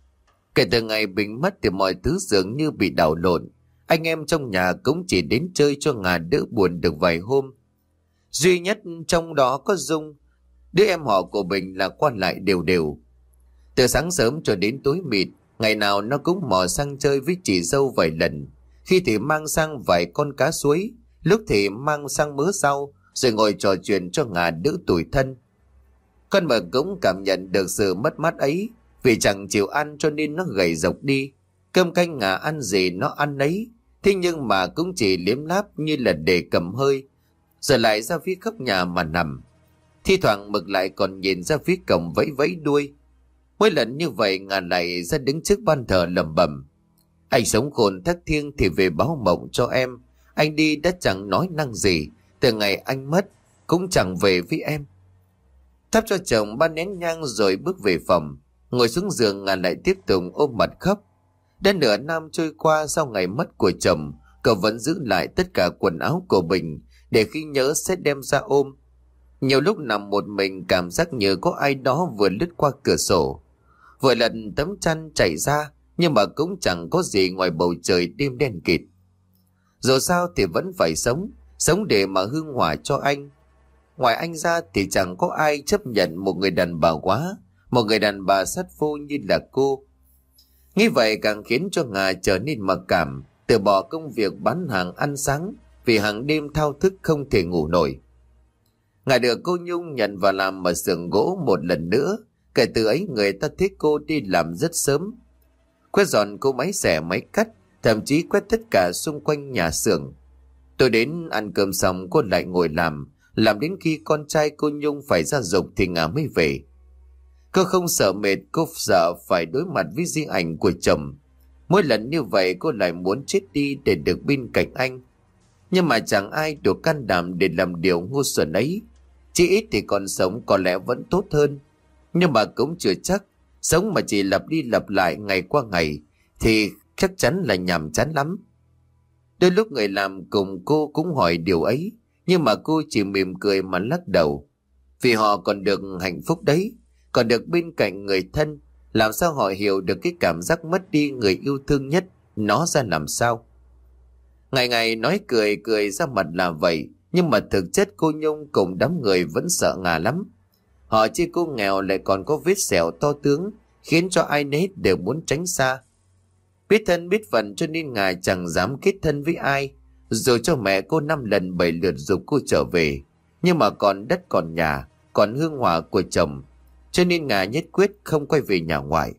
Kể từ ngày Bình mất thì mọi thứ dường như bị đảo lộn. Anh em trong nhà cũng chỉ đến chơi cho Nga đỡ buồn được vài hôm. Duy nhất trong đó có Dung, đứa em họ của Bình là qua lại đều đều. Từ sáng sớm cho đến tối mịt, ngày nào nó cũng mò sang chơi với chị dâu vài lần. Khi thì mang sang vài con cá suối, lúc thì mang sang mớ rau, rồi ngồi trò chuyện cho Nga đỡ tủi thân. Con Mận cũng cảm nhận được sự mất mát ấy, vì chẳng chịu ăn cho nên nó gầy rộc đi. Cơm canh Nga ăn gì nó ăn nấy, thế nhưng mà cũng chỉ liếm láp như là để cầm hơi, rồi lại ra phía góc nhà mà nằm. Thi thoảng Mực lại còn nhìn ra phía cổng vẫy vẫy đuôi. Mỗi lần như vậy Nga lại ra đứng trước ban thờ lẩm bẩm: Anh sống khôn thác thiêng thì về báo mộng cho em. Anh đi đã chẳng nói năng gì, từ ngày anh mất cũng chẳng về với em. Thắp cho chồng ba nén nhang rồi bước về phòng. Ngồi xuống giường Nga lại tiếp tục ôm mặt khóc. Đã nửa năm trôi qua sau ngày mất của chồng, cậu vẫn giữ lại tất cả quần áo của Bình để khi nhớ sẽ đem ra ôm. Nhiều lúc nằm một mình cảm giác như có ai đó vừa lướt qua cửa sổ. Vừa lần tấm chăn chảy ra, nhưng mà cũng chẳng có gì ngoài bầu trời đêm đen kịt. Dù sao thì vẫn phải sống, sống để mà hương hỏa cho anh. Ngoài anh ra thì chẳng có ai chấp nhận một người đàn bà quá, một người đàn bà sát phu như là cô. Nghĩ vậy càng khiến cho Nga trở nên mặc cảm, từ bỏ công việc bán hàng ăn sáng vì hàng đêm thao thức không thể ngủ nổi. Nga được cô Nhung nhận vào làm ở xưởng gỗ một lần nữa. Kể từ ấy người ta thấy cô đi làm rất sớm, quét dọn cô máy xẻ máy cắt, thậm chí quét tất cả xung quanh nhà xưởng. Tôi đến ăn cơm xong cô lại ngồi làm, làm đến khi con trai cô Nhung phải ra dục thì Nga mới về. Cô không sợ mệt, cô sợ phải đối mặt với di ảnh của chồng. Mỗi lần như vậy cô lại muốn chết đi để được bên cạnh anh. Nhưng mà chẳng ai đủ can đảm để làm điều ngu xuẩn ấy. Chỉ ít thì còn sống có lẽ vẫn tốt hơn. Nhưng mà cũng chưa chắc. Sống mà chỉ lặp đi lặp lại ngày qua ngày thì chắc chắn là nhàm chán lắm. Đôi lúc người làm cùng cô cũng hỏi điều ấy, nhưng mà cô chỉ mỉm cười mà lắc đầu. Vì họ còn được hạnh phúc đấy, còn được bên cạnh người thân. Làm sao họ hiểu được cái cảm giác mất đi người yêu thương nhất nó ra làm sao. Ngày ngày nói cười cười ra mặt là vậy, nhưng mà thực chất cô Nhung cùng đám người vẫn sợ Ngà lắm. Họ chi cô nghèo lại còn có vết sẹo to tướng, khiến cho ai nấy đều muốn tránh xa. Biết thân biết phận cho nên Ngà chẳng dám kết thân với ai. Dù cho mẹ cô năm lần bảy lượt giục cô trở về, nhưng mà còn đất còn nhà, còn hương hỏa của chồng, cho nên Ngà nhất quyết không quay về nhà ngoại.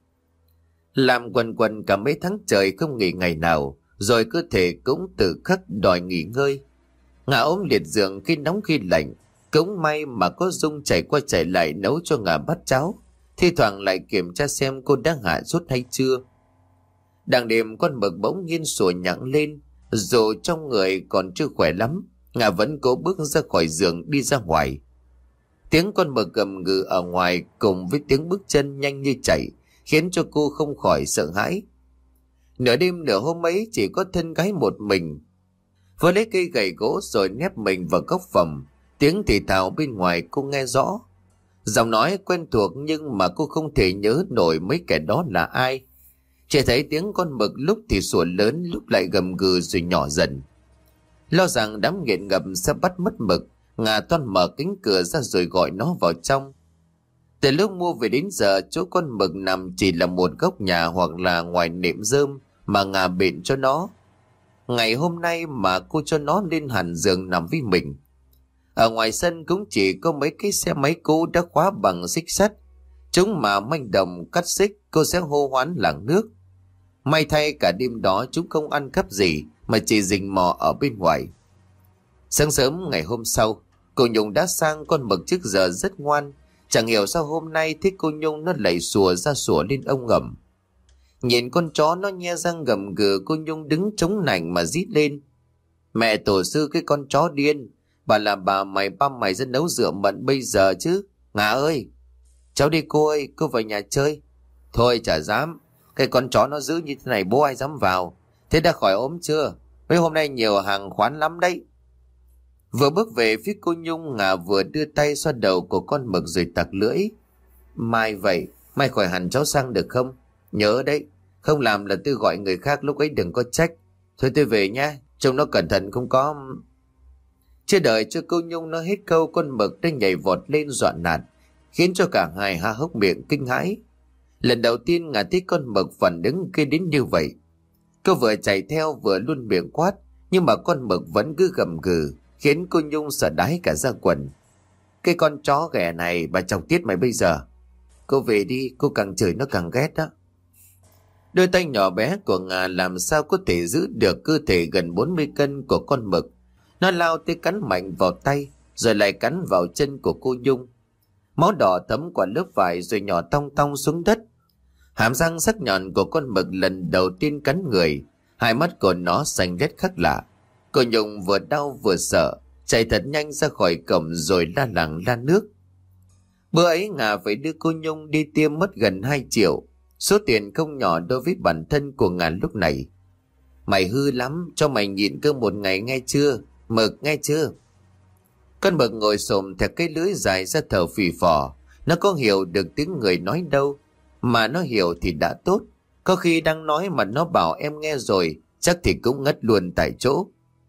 Làm quần quần cả mấy tháng trời không nghỉ ngày nào, rồi cơ thể cũng tự khắc đòi nghỉ ngơi. Ngà ôm liệt giường khi nóng khi lạnh. Cũng may mà có Dung chạy qua chạy lại nấu cho Ngà bát cháo, thi thoảng lại kiểm tra xem cô đang hạ sốt hay chưa. Đằng đêm con mực bỗng nhiên sủa nhặng lên. Dù trong người còn chưa khỏe lắm, Ngà vẫn cố bước ra khỏi giường đi ra ngoài. Tiếng con mực gầm gừ ở ngoài cùng với tiếng bước chân nhanh như chạy khiến cho cô không khỏi sợ hãi. Nửa đêm nửa hôm ấy chỉ có thân gái một mình, vừa lấy cây gậy gỗ rồi nép mình vào góc phòng. Tiếng thì thào bên ngoài cô nghe rõ, giọng nói quen thuộc nhưng mà cô không thể nhớ nổi mấy kẻ đó là ai. Chỉ thấy tiếng con mực lúc thì sủa lớn, lúc lại gầm gừ rồi nhỏ dần. Lo rằng đám nghiện ngập sẽ bắt mất mực, Ngà toan mở cánh cửa ra rồi gọi nó vào trong. Từ lúc mua về đến giờ, chỗ con mực nằm chỉ là một góc nhà hoặc là ngoài nệm rơm mà Ngà bện cho nó. Ngày hôm nay mà cô cho nó lên hẳn giường nằm với mình. Ở ngoài sân cũng chỉ có mấy cái xe máy cũ đã khóa bằng xích sắt. Chúng mà manh động cắt xích, cô sẽ hô hoán làng nước. May thay cả đêm đó chúng không ăn cắp gì mà chỉ rình mò ở bên ngoài. Sáng sớm ngày hôm sau, cô Nhung đã sang con mực trước giờ rất ngoan. Chẳng hiểu sao hôm nay thấy cô Nhung nó lại sủa ra sủa lên ông ngầm. Nhìn con chó nó nhe răng gầm gừ, cô Nhung đứng chống nạnh mà rít lên. Mẹ tổ sư cái con chó điên, bà là bà mày ba mày ra nấu rượu mận bây giờ chứ. Ngà ơi, cháu đi cô ơi, cô vào nhà chơi. Thôi chả dám, cái con chó nó dữ như thế này bố ai dám vào. Thế đã khỏi ốm chưa? Mấy hôm nay nhiều hàng khoán lắm đấy. Vừa bước về phía cô Nhung, Ngà vừa đưa tay xoa đầu của con mực rồi tặc lưỡi. Mai vậy, mai khỏi hẳn cháu sang được không? Nhớ đấy, không làm là tôi gọi người khác, lúc ấy đừng có trách. Thôi tôi về nha, trông nó cẩn thận không có... Chưa đợi cho cô Nhung nói hết câu, con mực đã nhảy vọt lên dọa nạt, khiến cho cả hai há hốc miệng kinh hãi. Lần đầu tiên Ngà thấy con mực phản ứng ghê đến như vậy. Cô vừa chạy theo vừa luôn miệng quát, nhưng mà con mực vẫn cứ gầm gừ, khiến cô Nhung sợ đái cả da quần. Cái con chó ghẻ này bà chọc tiết mày bây giờ. Cô về đi, cô càng chửi nó càng ghét đó. Đôi tay nhỏ bé của Ngà làm sao có thể giữ được cơ thể gần bốn mươi cân của con mực. Nó lao tới cắn mạnh vào tay, rồi lại cắn vào chân của cô Nhung. Máu đỏ thấm qua lớp vải rồi nhỏ tong tong xuống đất. Hàm răng sắc nhọn của con mực lần đầu tiên cắn người, hai mắt của nó xanh rét khác lạ. Cô Nhung vừa đau vừa sợ, chạy thật nhanh ra khỏi cổng rồi la làng la nước. Bữa ấy Ngà phải đưa cô Nhung đi tiêm mất gần hai triệu, số tiền không nhỏ đối với bản thân của Ngà lúc này. Mày hư lắm, cho mày nhịn cơ một ngày nghe chưa, Mực nghe chưa? Con mực ngồi xổm thẹt cái lưỡi dài ra thở phì phò. Nó có hiểu được tiếng người nói đâu, mà nó hiểu thì đã tốt. Có khi đang nói mà nó bảo em nghe rồi, chắc thì cũng ngất luôn tại chỗ.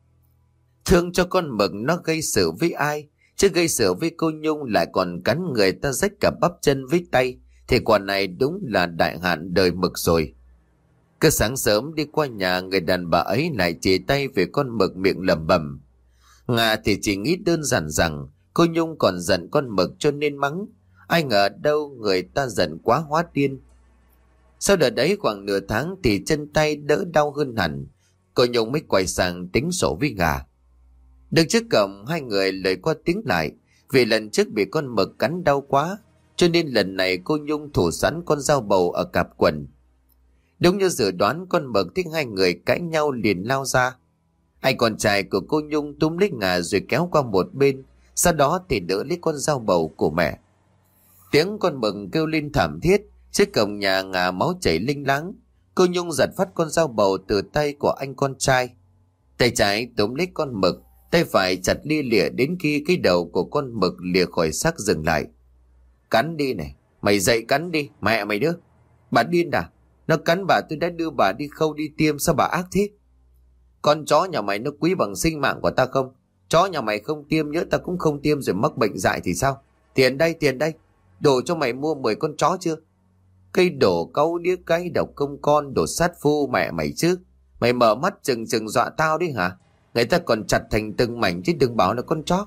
Thương cho con mực nó gây sự với ai, chứ gây sự với cô Nhung lại còn cắn người ta rách cả bắp chân với tay, thì quả này đúng là đại hạn đời mực rồi. Cứ sáng sớm đi qua nhà người đàn bà ấy lại chỉ tay về con mực miệng lẩm bẩm. Ngà thì chỉ nghĩ đơn giản rằng cô Nhung còn giận con mực cho nên mắng. Ai ngờ đâu người ta giận quá hóa điên. Sau đợt đấy khoảng nửa tháng thì chân tay đỡ đau hơn hẳn. Cô Nhung mới quay sang tính sổ với Ngà. Được trước cổng hai người lời qua tiếng lại. Vì lần trước bị con mực cắn đau quá, cho nên lần này cô Nhung thủ sẵn con dao bầu ở cặp quần. Đúng như dự đoán, con mực thấy hai người cãi nhau liền lao ra. Anh con trai của cô Nhung túm lấy Ngà rồi kéo qua một bên, sau đó thì đỡ lấy con dao bầu của mẹ. Tiếng con mực kêu lên thảm thiết, trước cổng nhà Ngà máu chảy linh láng. Cô Nhung giật phát con dao bầu từ tay của anh con trai. Tay trái túm lấy con mực, tay phải chặt lia lịa đến khi cái đầu của con mực lìa khỏi xác dừng lại. Cắn đi này, mày dậy cắn đi, mẹ mày đứa. Bà điên à? Nó cắn bà, tôi đã đưa bà đi khâu đi tiêm, sao bà ác thế? Con chó nhà mày nó quý bằng sinh mạng của ta không? Chó nhà mày không tiêm, nhớ ta cũng không tiêm rồi mắc bệnh dại thì sao? Tiền đây, tiền đây. Đồ cho mày mua mười con chó chưa? Cây đổ cáu điếc cái độc công con, đồ sát phu mẹ mày chứ. Mày mở mắt chừng chừng dọa tao đi hả? Người ta còn chặt thành từng mảnh chứ đừng bảo là con chó.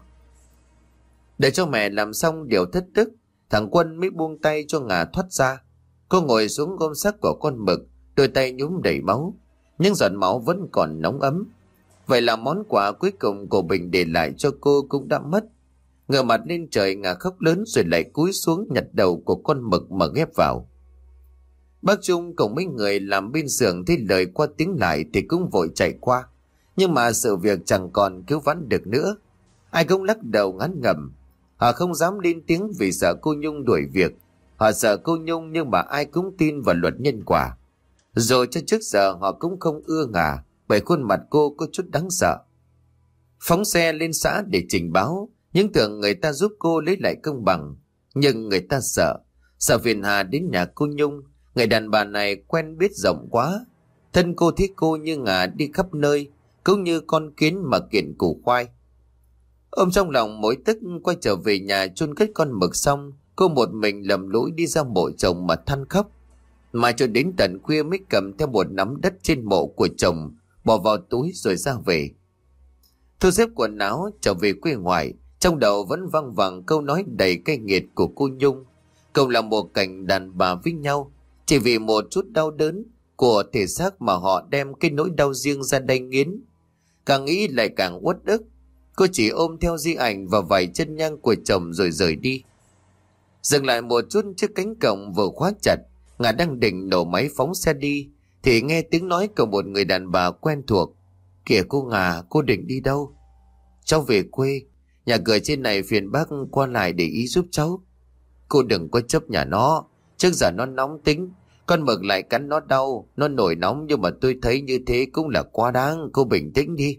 Để cho mẹ làm xong điều thất đức, thằng Quân mới buông tay cho Ngà thoát ra. Cô ngồi xuống gom xác của con mực, đôi tay nhúm đầy máu. Nhưng giọt máu vẫn còn nóng ấm. Vậy là món quà cuối cùng của Bình để lại cho cô cũng đã mất. Ngửa mặt lên trời, Ngà khóc lớn rồi lại cúi xuống nhặt đầu của con mực mà ghép vào. Bác Trung cùng mấy người làm bên xưởng thấy lời qua tiếng lại thì cũng vội chạy qua. Nhưng mà sự việc chẳng còn cứu vãn được nữa. Ai cũng lắc đầu ngán ngẩm. Họ không dám lên tiếng vì sợ cô Nhung đuổi việc. Họ sợ cô Nhung nhưng mà ai cũng tin vào luật nhân quả. Rồi cho trước giờ họ cũng không ưa Ngà bởi khuôn mặt cô có chút đáng sợ. Phóng xe lên xã để trình báo, những tưởng người ta giúp cô lấy lại công bằng. Nhưng người ta sợ, sợ phiền hà đến nhà cô Nhung. Người đàn bà này quen biết rộng quá. Thân cô thích cô như Ngà đi khắp nơi, cũng như con kiến mà kiện củ khoai. Ôm trong lòng mỗi tức quay trở về nhà chôn cất con mực xong, cô một mình lầm lũi đi ra mộ chồng mà than khóc. Mà cho đến tận khuya mới cầm theo một nắm đất trên mộ của chồng, bỏ vào túi rồi ra về. Thu xếp quần áo trở về quê ngoại, trong đầu vẫn văng vẳng câu nói đầy cay nghiệt của cô Nhung. Cùng là một cảnh đàn bà với nhau, chỉ vì một chút đau đớn của thể xác mà họ đem cái nỗi đau riêng ra đay nghiến. Càng nghĩ lại càng uất ức. Cô chỉ ôm theo di ảnh và vài chân nhang của chồng rồi rời đi. Dừng lại một chút trước cánh cổng vừa khóa chặt, Ngà đang định nổ máy phóng xe đi thì nghe tiếng nói của một người đàn bà quen thuộc. Kìa cô Ngà, cô định đi đâu? Cháu về quê, nhà cửa trên này phiền bác qua lại để ý giúp cháu. Cô đừng có chấp nhà nó, trước giờ nó nóng tính, con mực lại cắn nó đau, nó nổi nóng, nhưng mà tôi thấy như thế cũng là quá đáng, cô bình tĩnh đi.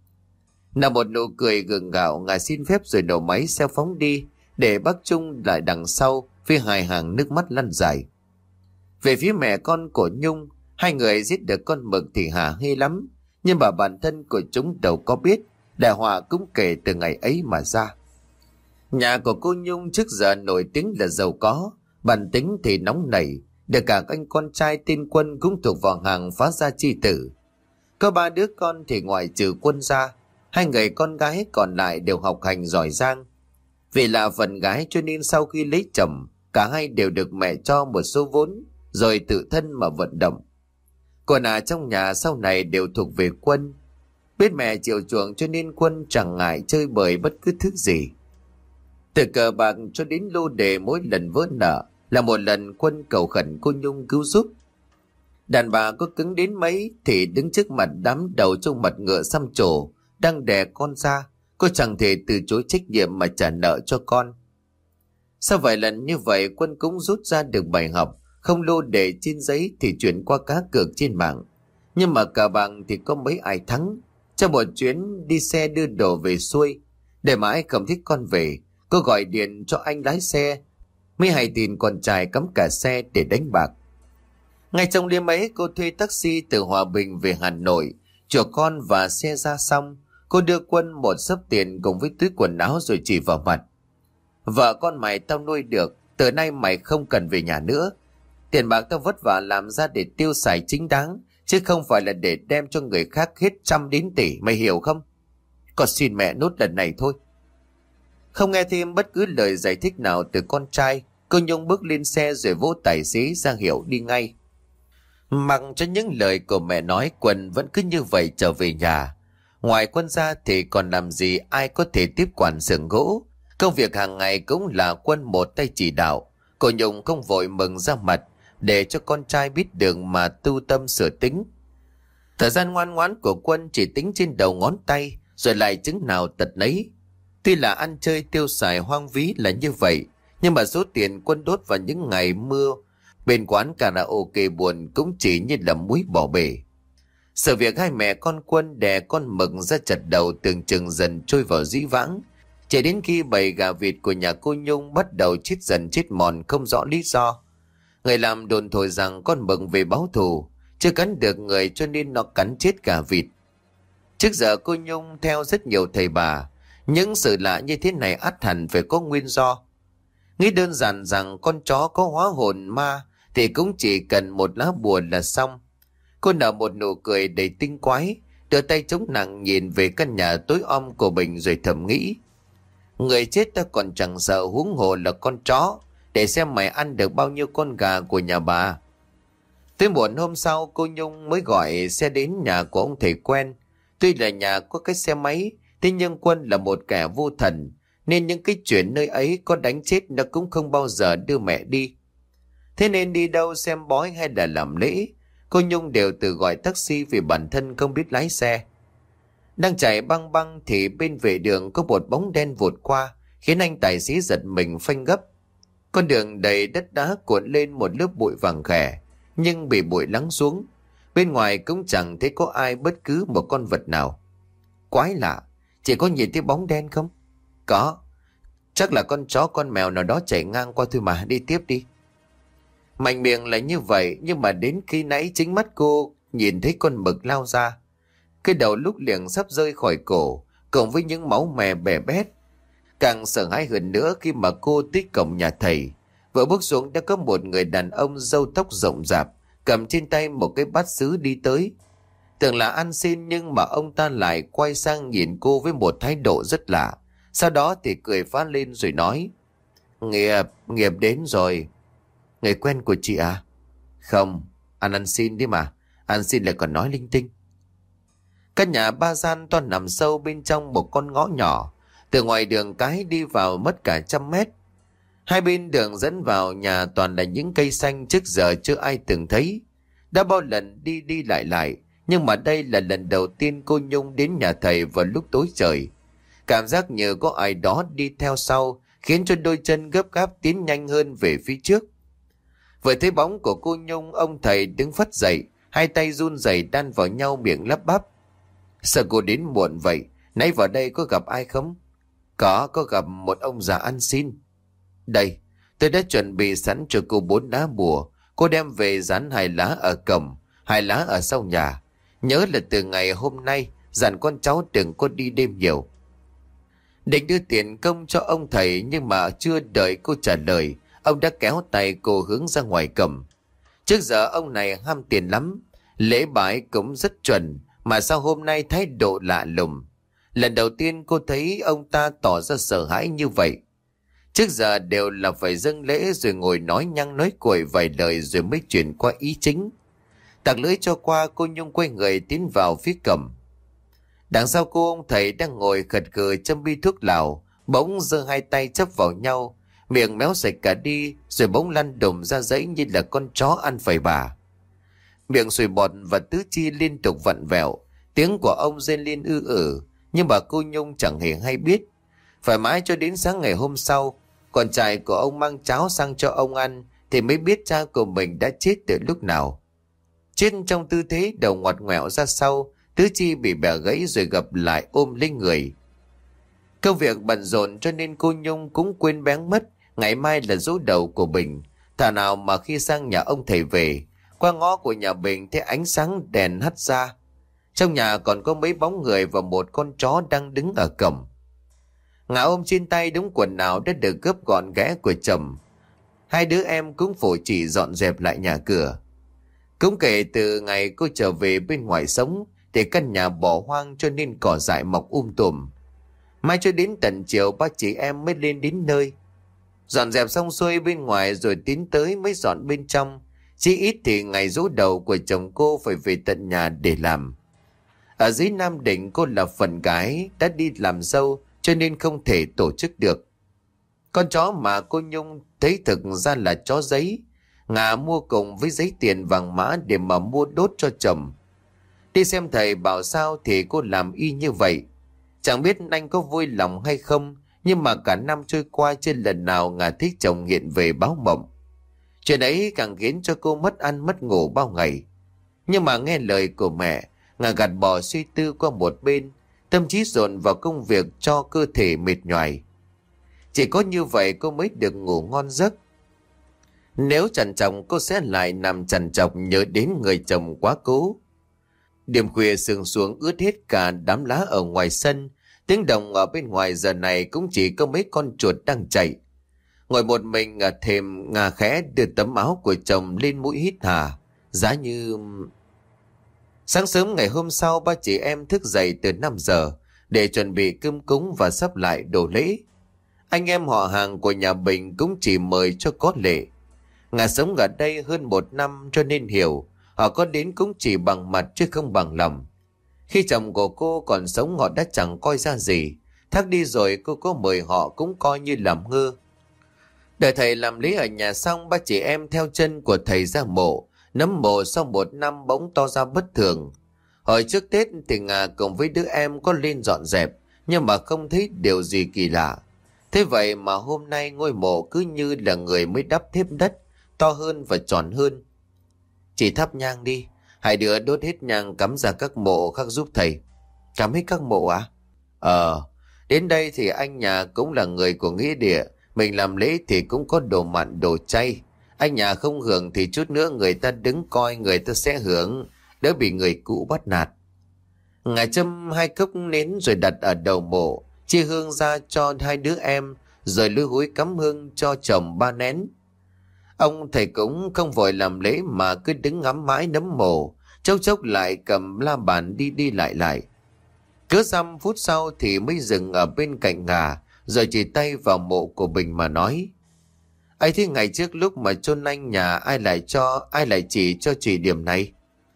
Nào một nụ cười gượng gạo, Ngà xin phép rồi nổ máy xe phóng đi, để bác Trung lại đằng sau với hai hàng nước mắt lăn dài. Về phía mẹ con của Nhung, hai người giết được con mực thì hả hê lắm, nhưng mà bản thân của chúng đâu có biết, đại họa cũng kể từ ngày ấy mà ra. Nhà của cô Nhung trước giờ nổi tiếng là giàu có, bản tính thì nóng nảy, được cả anh con trai tên Quân cũng thuộc vào hàng phá gia chi tử. Có ba đứa con thì ngoài trừ Quân ra, hai người con gái còn lại đều học hành giỏi giang. Vì là phần gái cho nên sau khi lấy chồng, cả hai đều được mẹ cho một số vốn, rồi tự thân mà vận động. Còn à trong nhà sau này đều thuộc về Quân. Biết mẹ chiều chuộng cho nên Quân chẳng ngại chơi bời bất cứ thứ gì. Từ cờ bạc cho đến lô đề, mỗi lần vỡ nợ là một lần Quân cầu khẩn cô Nhung cứu giúp. Đàn bà có cứng đến mấy thì đứng trước mặt đám đầu trong mặt ngựa xăm trổ đang đè con ra, cô chẳng thể từ chối trách nhiệm mà trả nợ cho con. Sau vài lần như vậy, Quân cũng rút ra được bài học, không lô đề trên giấy thì chuyển qua cá cược trên mạng. Nhưng mà cờ bạc thì có mấy ai thắng. Trong một chuyến đi xe đưa đồ về xuôi, để mãi không thích con về, cô gọi điện cho anh lái xe, mới hay tin con trai cắm cả xe để đánh bạc. Ngay trong đêm ấy, cô thuê taxi từ Hòa Bình về Hà Nội, chở con và xe ra xong, cô đưa Quân một xấp tiền cùng với túi quần áo rồi chỉ vào mặt. Vợ con mày tao nuôi được, từ nay mày không cần về nhà nữa. Tiền bạc tao vất vả làm ra để tiêu xài chính đáng, chứ không phải là để đem cho người khác hết trăm đến tỷ, mày hiểu không? Con xin mẹ nốt lần này thôi. Không nghe thêm bất cứ lời giải thích nào từ con trai, cô Nhung bước lên xe rồi vỗ tài xế ra hiệu đi ngay. Mặc cho những lời của mẹ nói, Quân vẫn cứ như vậy trở về nhà. Ngoài Quân ra thì còn làm gì ai có thể tiếp quản xưởng gỗ. Công việc hàng ngày cũng là Quân một tay chỉ đạo. Cô Nhung không vội mừng ra mặt để cho con trai biết đường mà tu tâm sửa tính. Thời gian ngoan ngoãn của Quân chỉ tính trên đầu ngón tay, rồi lại chứng nào tật nấy. Tuy là ăn chơi tiêu xài hoang ví là như vậy, nhưng mà số tiền Quân đốt vào những ngày mưa bên quán karaoke buồn cũng chỉ như là muối bỏ bể. Sự việc hai mẹ con Quân đè con Mực ra chật đầu tưởng chừng dần trôi vào dĩ vãng, chỉ đến khi bầy gà vịt của nhà cô Nhung bắt đầu chết dần chết mòn không rõ lý do. Người làm đồn thổi rằng con Mực về báo thù, chưa cắn được người cho nên nó cắn chết gà vịt. Trước giờ cô Nhung theo rất nhiều thầy bà, những sự lạ như thế này ắt hẳn phải có nguyên do. Nghĩ đơn giản rằng con chó có hóa hồn ma thì cũng chỉ cần một lá bùa là xong. Cô nở một nụ cười đầy tinh quái, đưa tay chống nặng nhìn về căn nhà tối om của mình rồi thầm nghĩ. Người chết ta còn chẳng sợ, huống hồ là con chó, để xem mày ăn được bao nhiêu con gà của nhà bà. Tới muộn hôm sau cô Nhung mới gọi xe đến nhà của ông thầy quen. Tuy là nhà có cái xe máy, thế nhưng Quân là một kẻ vô thần, nên những cái chuyện nơi ấy có đánh chết nó cũng không bao giờ đưa mẹ đi. Thế nên đi đâu xem bói hay là làm lễ, cô Nhung đều tự gọi taxi vì bản thân không biết lái xe. Đang chạy băng băng thì bên vệ đường có một bóng đen vụt qua, khiến anh tài xế giật mình phanh gấp. Con đường đầy đất đá cuộn lên một lớp bụi vàng khè, nhưng bị bụi lắng xuống. Bên ngoài cũng chẳng thấy có ai, bất cứ một con vật nào. Quái lạ, chỉ có nhìn thấy bóng đen không? Có, chắc là con chó con mèo nào đó chạy ngang qua thôi mà, đi tiếp đi. Mạnh miệng là như vậy, nhưng mà đến khi nãy chính mắt cô nhìn thấy con Mực lao ra. Cái đầu lúc liền sắp rơi khỏi cổ, cộng với những máu mè bè bét. Càng sợ hãi hơn nữa khi mà cô tới cổng nhà thầy. Vừa bước xuống đã có một người đàn ông râu tóc rộng rạp, cầm trên tay một cái bát sứ đi tới. Tưởng là ăn xin nhưng mà ông ta lại quay sang nhìn cô với một thái độ rất lạ. Sau đó thì cười phá lên rồi nói. Nghiệp, nghiệp đến rồi. Người quen của chị à? Không, anh ăn xin đi mà. Ăn xin lại còn nói linh tinh. Căn nhà ba gian to nằm sâu bên trong một con ngõ nhỏ. Từ ngoài đường cái đi vào mất cả trăm mét. Hai bên đường dẫn vào nhà toàn là những cây xanh trước giờ chưa ai từng thấy. Đã bao lần đi đi lại lại, nhưng mà đây là lần đầu tiên cô Nhung đến nhà thầy vào lúc tối trời. Cảm giác như có ai đó đi theo sau, khiến cho đôi chân gấp gáp tiến nhanh hơn về phía trước. Vừa thấy bóng của cô Nhung, ông thầy đứng phắt dậy, hai tay run rẩy đan vào nhau miệng lắp bắp. Sao cô đến muộn vậy? Nãy vào đây có gặp ai không? Có, có gặp một ông già ăn xin. Đây, tôi đã chuẩn bị sẵn cho cô bốn lá bùa. Cô đem về dán hai lá ở cổng, hai lá ở sau nhà. Nhớ là từ ngày hôm nay dặn con cháu đừng có đi đêm nhiều. Định đưa tiền công cho ông thầy, nhưng mà chưa đợi cô trả lời, ông đã kéo tay cô hướng ra ngoài cổng. Trước giờ ông này ham tiền lắm, lễ bái cũng rất chuẩn, mà sao hôm nay thái độ lạ lùng. Lần đầu tiên cô thấy ông ta tỏ ra sợ hãi như vậy. Trước giờ đều là phải dâng lễ rồi ngồi nói nhăng nói cuội vài lời rồi mới chuyển qua ý chính. Tặc lưỡi cho qua, cô Nhung quay người tiến vào phía cổng. Đằng sau cô, ông thầy đang ngồi khật khừ châm bi thuốc lào, bỗng giơ hai tay chắp vào nhau, miệng méo sạch cả đi, rồi bỗng lăn đùng ra dãy như là con chó ăn phải bà. Miệng sùi bọt và tứ chi liên tục vặn vẹo, tiếng của ông rên lên ư ử, nhưng bà cô Nhung chẳng hề hay biết. Phải mãi cho đến sáng ngày hôm sau, con trai của ông mang cháo sang cho ông ăn thì mới biết cha của mình đã chết từ lúc nào. Chết trong tư thế đầu ngoặt ngoẹo ra sau, tứ chi bị bẻ gãy rồi gập lại ôm lấy người. Công việc bận rộn cho nên cô Nhung cũng quên bén mất ngày mai là giỗ đầu của Bình. Thà nào mà khi sang nhà ông thầy về, qua ngõ của nhà Bình thấy ánh sáng đèn hắt ra. Trong nhà còn có mấy bóng người và một con chó đang đứng ở cổng. Ngà ôm trên tay đống quần áo đã được gấp gọn ghẽ của chồng. Hai đứa em cũng phổ chỉ dọn dẹp lại nhà cửa. Cũng kể từ ngày cô trở về bên ngoài sống thì căn nhà bỏ hoang cho nên cỏ dại mọc um tùm. Mai cho đến tận chiều ba chị em mới lên đến nơi. Dọn dẹp xong xuôi bên ngoài rồi tiến tới mới dọn bên trong. Chỉ ít thì ngày giỗ đầu của chồng cô phải về tận nhà để làm. Ở dưới Nam Định cô là phần gái đã đi làm dâu cho nên không thể tổ chức được. Con chó mà cô Nhung thấy thực ra là chó giấy. Ngà mua cùng với giấy tiền vàng mã để mà mua đốt cho chồng. Đi xem thầy bảo sao thì cô làm y như vậy. Chẳng biết anh có vui lòng hay không, nhưng mà cả năm trôi qua chưa lần nào Nga thích chồng nghiện về báo mộng. Chuyện ấy càng khiến cho cô mất ăn mất ngủ bao ngày. Nhưng mà nghe lời của mẹ, Nga gạt bỏ suy tư qua một bên, tâm trí dồn vào công việc cho cơ thể mệt nhoài. Chỉ có như vậy cô mới được ngủ ngon giấc. Nếu trằn trọc cô sẽ lại nằm trằn trọc nhớ đến người chồng quá cố. Đêm khuya sương xuống ướt hết cả đám lá ở ngoài sân. Tiếng động ở bên ngoài giờ này cũng chỉ có mấy con chuột đang chạy. Ngồi một mình ở thềm, Nga khẽ đưa tấm áo của chồng lên mũi hít hà. Giá như... Sáng sớm ngày hôm sau, ba chị em thức dậy từ năm giờ để chuẩn bị cơm cúng và sắp lại đồ lễ. Anh em họ hàng của nhà Bình cũng chỉ mời cho có lệ. Nga sống ở đây hơn một năm cho nên hiểu họ có đến cũng chỉ bằng mặt chứ không bằng lòng. Khi chồng của cô còn sống họ đã chẳng coi ra gì. Thác đi rồi cô có mời họ cũng coi như làm ngơ. Đợi thầy làm lễ ở nhà xong, ba chị em theo chân của thầy ra mộ. Nấm mộ sau một năm bỗng to ra bất thường. Hồi trước Tết thì Nga cùng với đứa em có lên dọn dẹp, nhưng mà không thấy điều gì kỳ lạ. Thế vậy mà hôm nay ngôi mộ cứ như là người mới đắp thêm đất, to hơn và tròn hơn. Chỉ thắp nhang đi, hai đứa đốt hết nhang cắm ra các mộ khác giúp thầy. Cắm hết các mộ à? Ờ, đến đây thì anh nhà cũng là người của nghĩa địa, mình làm lễ thì cũng có đồ mặn đồ chay. Anh nhà không hưởng thì chút nữa người ta đứng coi người ta sẽ hưởng, đỡ bị người cũ bắt nạt. Ngài châm hai cốc nến rồi đặt ở đầu mộ, chia hương ra cho hai đứa em, rồi lư húi cắm hương cho chồng ba nén. Ông thầy cũng không vội làm lễ mà cứ đứng ngắm mãi nấm mộ, chốc chốc lại cầm la bàn đi đi lại lại. Cứ dăm phút sau thì mới dừng ở bên cạnh Ngà, rồi chỉ tay vào mộ của Bình mà nói: ấy thế ngày trước lúc mà chôn anh nhà ai lại cho, ai lại chỉ cho chỉ điểm này?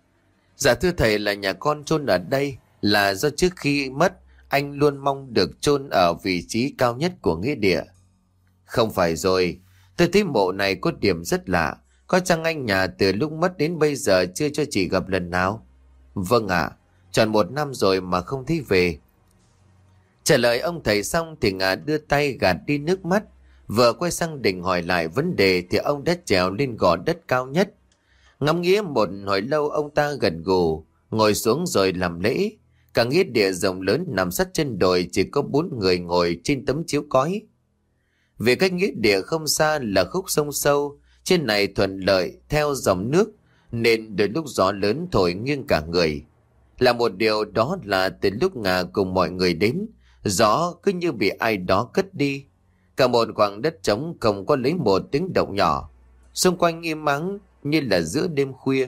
Dạ thưa thầy, là nhà con chôn ở đây là do trước khi mất anh luôn mong được chôn ở vị trí cao nhất của nghĩa địa. Không phải rồi, tôi thấy mộ này có điểm rất lạ. Có chăng anh nhà từ lúc mất đến bây giờ chưa cho chị gặp lần nào? Vâng ạ, à, tròn một năm rồi mà không thấy về. Trả lời ông thầy xong thì Ngà đưa tay gạt đi nước mắt. Vừa quay sang định hỏi lại vấn đề thì ông đã trèo lên gò đất cao nhất. Ngắm nghía một hồi lâu ông ta gật gù, ngồi xuống rồi làm lễ. Cả nghĩa địa rộng lớn nằm sát chân đồi chỉ có bốn người ngồi trên tấm chiếu cói. Vì cách nghĩa địa không xa là khúc sông sâu, trên này thuận lợi theo dòng nước nên đôi lúc gió lớn thổi nghiêng cả người. Là một điều đó là từ lúc Ngà cùng mọi người đến, gió cứ như bị ai đó cất đi. Cả một khoảng đất trống không có lấy một tiếng động nhỏ, xung quanh im ắng như là giữa đêm khuya.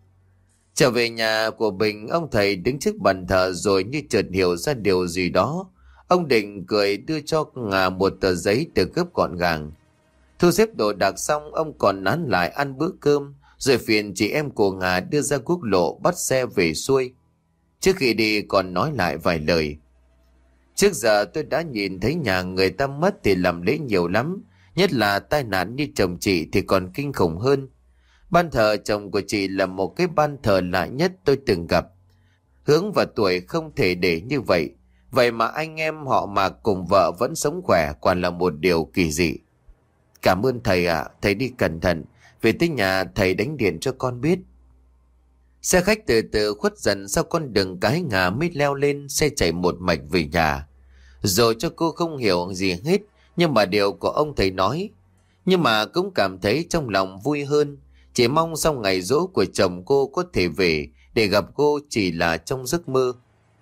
Trở về nhà của Bình, ông thầy đứng trước bàn thờ rồi như chợt hiểu ra điều gì đó. Ông định cười đưa cho Ngà một tờ giấy được gấp gọn gàng. Thu xếp đồ đạc xong, ông còn nán lại ăn bữa cơm, rồi phiền chị em của Ngà đưa ra quốc lộ bắt xe về xuôi. Trước khi đi còn nói lại vài lời. Trước giờ tôi đã nhìn thấy nhà người ta mất thì làm lễ nhiều lắm, nhất là tai nạn như chồng chị thì còn kinh khủng hơn. Ban thờ chồng của chị là một cái ban thờ lạ nhất tôi từng gặp. Hướng và tuổi không thể để như vậy, vậy mà anh em họ Mạc cùng vợ vẫn sống khỏe, quả là một điều kỳ dị. Cảm ơn thầy ạ, à, thầy đi cẩn thận, về tới nhà thầy đánh điện cho con biết. Xe khách từ từ khuất dần sau con đường cái Ngà mới leo lên, xe chạy một mạch về nhà. Rồi cho cô không hiểu gì hết, nhưng mà điều của ông thầy nói. Nhưng mà cũng cảm thấy trong lòng vui hơn, chỉ mong sau ngày giỗ của chồng cô có thể về để gặp cô chỉ là trong giấc mơ.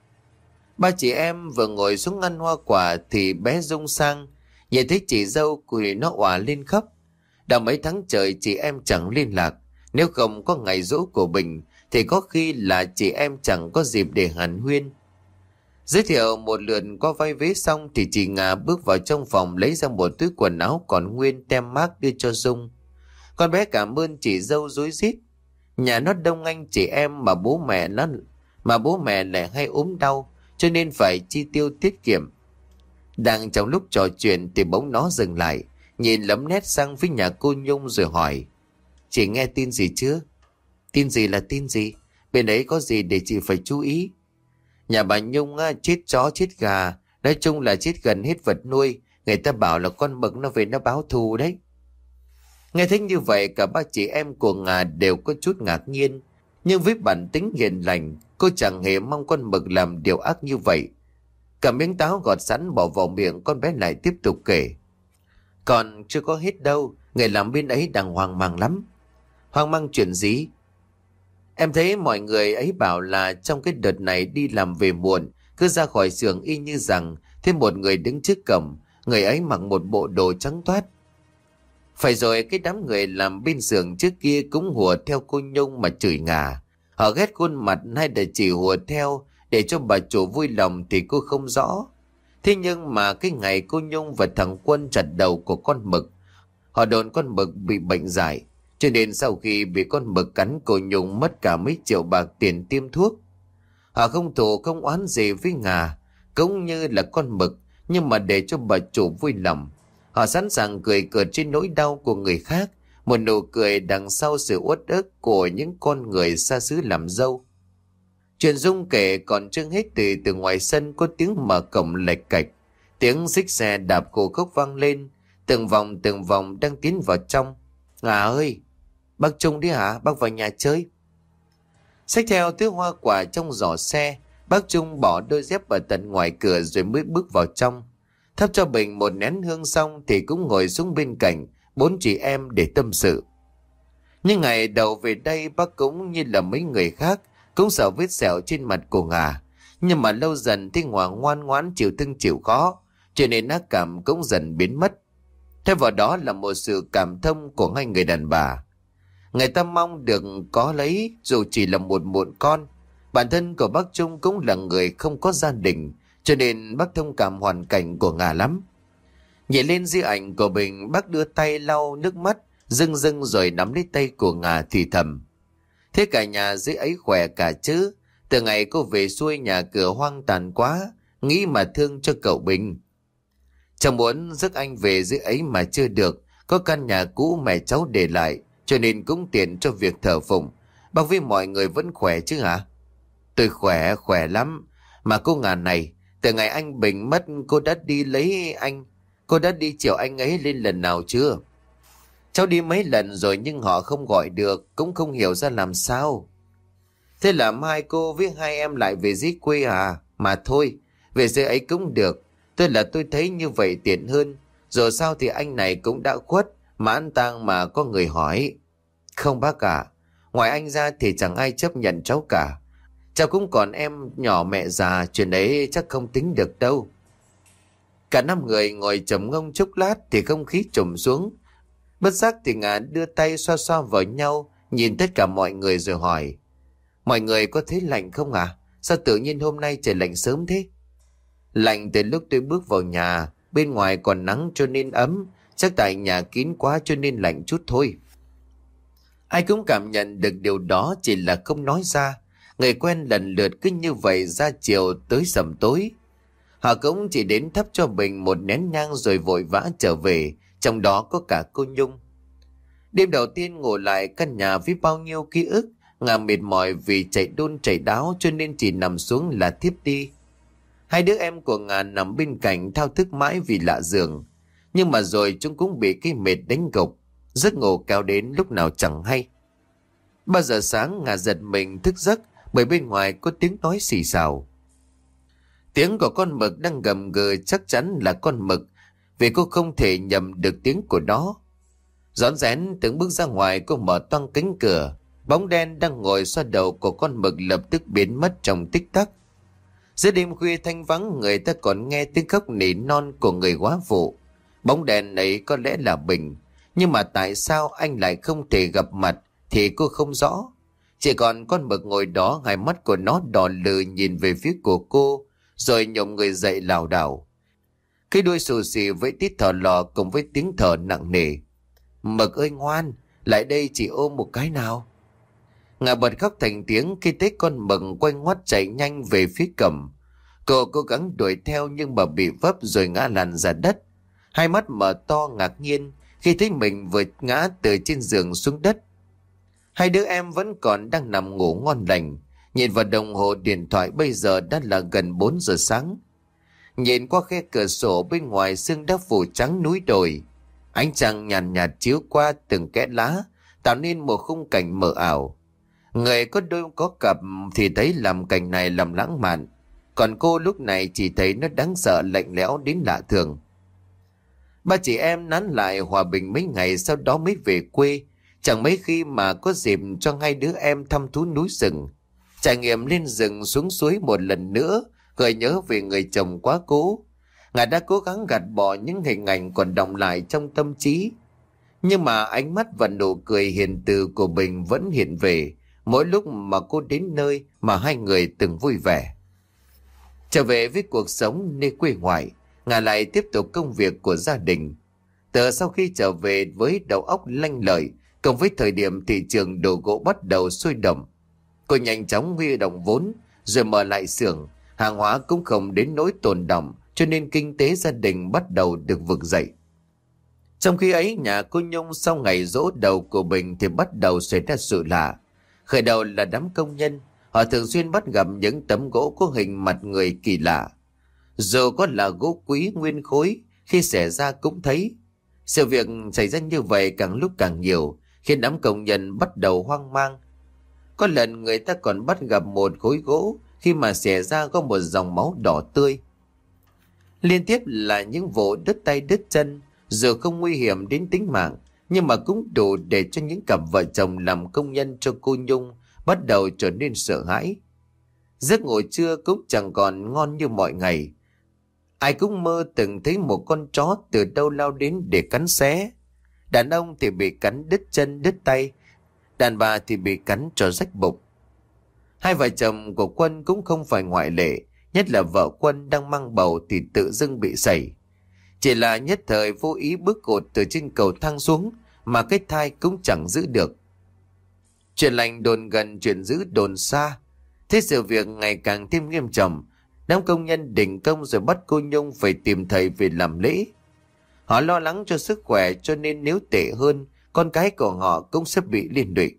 Ba chị em vừa ngồi xuống ăn hoa quả thì bé Dung sang, nhìn thấy chị dâu thì nó òa lên khóc. Đã mấy tháng trời chị em chẳng liên lạc, nếu không có ngày giỗ của Bình thì có khi là chị em chẳng có dịp để hàn huyên. Giới thiệu một lượt qua vai vế xong thì chị Ngà bước vào trong phòng lấy ra một túi quần áo còn nguyên tem mác đưa cho Dung. Con bé cảm ơn chị dâu rối rít. Nhà nó đông anh chị em mà bố mẹ nó mà bố mẹ lại hay ốm đau, cho nên phải chi tiêu tiết kiệm. Đang trong lúc trò chuyện thì bỗng nó dừng lại, nhìn lấm nét sang phía nhà cô Nhung rồi hỏi: Chị nghe tin gì chưa? Tin gì là tin gì? Bên ấy có gì để chị phải chú ý? Nhà bà Nhung á, chết chó chết gà, nói chung là chết gần hết vật nuôi. Người ta bảo là con mực nó về nó báo thù đấy. Nghe thấy như vậy cả ba chị em của Ngà đều có chút ngạc nhiên. Nhưng với bản tính hiền lành, cô chẳng hề mong con mực làm điều ác như vậy. Cả miếng táo gọt sẵn bỏ vào miệng, con bé lại tiếp tục kể. Còn chưa có hết đâu, người làm bên ấy đang hoang mang lắm. Hoang mang chuyện gì? Em thấy mọi người ấy bảo là trong cái đợt này đi làm về muộn, cứ ra khỏi xưởng y như rằng thêm một người đứng trước cổng, người ấy mặc một bộ đồ trắng toát. Phải rồi, cái đám người làm bên xưởng trước kia cũng hùa theo cô Nhung mà chửi Ngà. Họ ghét khuôn mặt hay là chỉ hùa theo để cho bà chủ vui lòng thì cô không rõ. Thế nhưng mà cái ngày cô Nhung và thằng Quân chặt đầu của con mực, họ đồn con mực bị bệnh dại. Cho nên sau khi bị con mực cắn, cô Nhung mất cả mấy triệu bạc tiền tiêm thuốc. Họ không thù không oán gì với Ngà, cũng như là con mực, nhưng mà để cho bà chủ vui lòng, họ sẵn sàng cười cợt trên nỗi đau của người khác, một nụ cười đằng sau sự uất ức của những con người xa xứ làm dâu. Chuyện Dung kể còn chưa hết thì từ ngoài sân có tiếng mở cổng lạch cạch, tiếng xích xe đạp cổ khốc vang lên, từng vòng từng vòng đang tiến vào trong. Ngà ơi, bác Trung đi hả? Bác vào nhà chơi. Xách theo thứ hoa quả trong giỏ xe, bác Trung bỏ đôi dép ở tận ngoài cửa rồi mới bước vào trong. Thắp cho Bình một nén hương xong thì cũng ngồi xuống bên cạnh bốn chị em để tâm sự. Nhưng ngày đầu về đây bác cũng như là mấy người khác, cũng sợ vết sẹo trên mặt của Ngà. Nhưng mà lâu dần thì Ngoà ngoan ngoãn chịu thương chịu khó, cho nên ác cảm cũng dần biến mất. Thay vào đó là một sự cảm thông của hai người đàn bà. Người ta mong được có lấy dù chỉ là một muộn con. Bản thân của bác Trung cũng là người không có gia đình, cho nên bác thông cảm hoàn cảnh của Ngà lắm. Nhảy lên di ảnh của Bình, bác đưa tay lau nước mắt rưng rưng rồi nắm lấy tay của Ngà thì thầm. Thế cả nhà dưới ấy khỏe cả chứ? Từ ngày cô về xuôi nhà cửa hoang tàn quá, nghĩ mà thương cho cậu Bình. Chẳng muốn rước anh về dưới ấy mà chưa được, có căn nhà cũ mẹ cháu để lại, cho nên cũng tiện cho việc thờ phụng. Bác với mọi người vẫn khỏe chứ hả? Tôi khỏe, khỏe lắm. Mà cô Ngà này, từ ngày anh Bình mất cô đã đi lấy anh, cô đã đi chiều anh ấy lên lần nào chưa? Cháu đi mấy lần rồi nhưng họ không gọi được, cũng không hiểu ra làm sao. Thế là mai cô với hai em lại về dưới quê à? Mà thôi, về dưới ấy cũng được. Tôi là tôi thấy như vậy tiện hơn. Rồi sao thì anh này cũng đã khuất, mà ăn tang mà có người hỏi. Không bác ạ, ngoài anh ra thì chẳng ai chấp nhận cháu cả. Cháu cũng còn em nhỏ mẹ già, chuyện ấy chắc không tính được đâu. Cả năm người ngồi trầm ngâm chốc lát thì không khí trùng xuống. Bất giác thì Ngà đưa tay xoa xoa vào nhau, nhìn tất cả mọi người rồi hỏi. Mọi người có thấy lạnh không à? Sao tự nhiên hôm nay trời lạnh sớm thế? Lạnh từ lúc tôi bước vào nhà, bên ngoài còn nắng cho nên ấm, chắc tại nhà kín quá cho nên lạnh chút thôi. Ai cũng cảm nhận được điều đó, chỉ là không nói ra. Người quen lần lượt cứ như vậy ra chiều tới sầm tối. Họ cũng chỉ đến thắp cho Bình một nén nhang rồi vội vã trở về, trong đó có cả cô Nhung. Đêm đầu tiên ngủ lại căn nhà với bao nhiêu ký ức, Ngà mệt mỏi vì chạy đôn chạy đáo cho nên chỉ nằm xuống là thiếp đi. Hai đứa em của Ngà nằm bên cạnh thao thức mãi vì lạ giường. Nhưng mà rồi chúng cũng bị cái mệt đánh gục, giấc ngủ kéo đến lúc nào chẳng hay. Ba giờ sáng Ngà giật mình thức giấc bởi bên ngoài có tiếng nói xì xào. Tiếng của con mực đang gầm gừ, chắc chắn là con mực, vì cô không thể nhầm được tiếng của nó. Rón rén từng bước ra ngoài, cô mở toang cánh cửa. Bóng đen đang ngồi xoa đầu của con mực lập tức biến mất trong tích tắc. Giữa đêm khuya thanh vắng, người ta còn nghe tiếng khóc nỉ non của người góa phụ. Bóng đèn ấy có lẽ là Bình, nhưng mà tại sao anh lại không thể gặp mặt thì cô không rõ. Chỉ còn con mực ngồi đó, hai mắt của nó đỏ lừ nhìn về phía của cô, rồi nhổm người dậy lảo đảo. Cái đuôi xù xì với tít thở lò cùng với tiếng thở nặng nề. Mực ơi ngoan, lại đây chị ôm một cái nào. Ngà bật khóc thành tiếng khi thấy con mực quay ngoắt chạy nhanh về phía cổng. Cô cố gắng đuổi theo nhưng mà bị vấp rồi ngã lăn ra đất. Hai mắt mở to ngạc nhiên khi thấy mình vừa ngã từ trên giường xuống đất. Hai đứa em vẫn còn đang nằm ngủ ngon lành. Nhìn vào đồng hồ điện thoại bây giờ đã là gần bốn giờ sáng. Nhìn qua khe cửa sổ bên ngoài sương đã phủ trắng núi đồi. Ánh trăng nhàn nhạt, nhạt chiếu qua từng kẽ lá, tạo nên một khung cảnh mờ ảo. Người có đôi có cặp thì thấy làm cảnh này làm lãng mạn. Còn cô lúc này chỉ thấy nó đáng sợ lạnh lẽo đến lạ thường. Ba chị em nán lại hòa bình mấy ngày sau đó mới về quê. Chẳng mấy khi mà có dịp cho hai đứa em thăm thú núi rừng. Trải nghiệm lên rừng xuống suối một lần nữa, gợi nhớ về người chồng quá cố. Ngài đã cố gắng gạt bỏ những hình ảnh còn đọng lại trong tâm trí. Nhưng mà ánh mắt và nụ cười hiền từ của Bình vẫn hiện về mỗi lúc mà cô đến nơi mà hai người từng vui vẻ. Trở về với cuộc sống nơi quê ngoại, Ngài lại tiếp tục công việc của gia đình. Từ sau khi trở về với đầu óc lanh lợi, cộng với thời điểm thị trường đồ gỗ bắt đầu sôi động, cô nhanh chóng huy động vốn rồi mở lại xưởng. Hàng hóa cũng không đến nỗi tồn đọng, cho nên kinh tế gia đình bắt đầu được vực dậy. Trong khi ấy, nhà cô Nhung sau ngày giỗ đầu của Bình thì bắt đầu xảy ra sự lạ. Khởi đầu là đám công nhân, họ thường xuyên bắt gặp những tấm gỗ có hình mặt người kỳ lạ. Dù có là gỗ quý nguyên khối, khi xẻ ra cũng thấy. Sự việc xảy ra như vậy càng lúc càng nhiều, khiến đám công nhân bắt đầu hoang mang. Có lần người ta còn bắt gặp một khối gỗ, khi mà xẻ ra có một dòng máu đỏ tươi. Liên tiếp là những vụ đứt tay đứt chân, dù không nguy hiểm đến tính mạng, nhưng mà cũng đủ để cho những cặp vợ chồng làm công nhân cho cô Nhung bắt đầu trở nên sợ hãi. Giấc ngủ trưa cũng chẳng còn ngon như mọi ngày. Ai cũng mơ từng thấy một con chó từ đâu lao đến để cắn xé. Đàn ông thì bị cắn đứt chân đứt tay, đàn bà thì bị cắn cho rách bụng. Hai vợ chồng của Quân cũng không phải ngoại lệ, nhất là vợ Quân đang mang bầu thì tự dưng bị sẩy. Chỉ là nhất thời vô ý bước cột từ trên cầu thang xuống mà cái thai cũng chẳng giữ được. Chuyện lành đồn gần, chuyện dữ đồn xa. Thế sự việc ngày càng thêm nghiêm trọng. Đám công nhân đình công rồi bắt cô Nhung phải tìm thầy về làm lễ. Họ lo lắng cho sức khỏe, cho nên nếu tệ hơn, con cái của họ cũng sẽ bị liên lụy.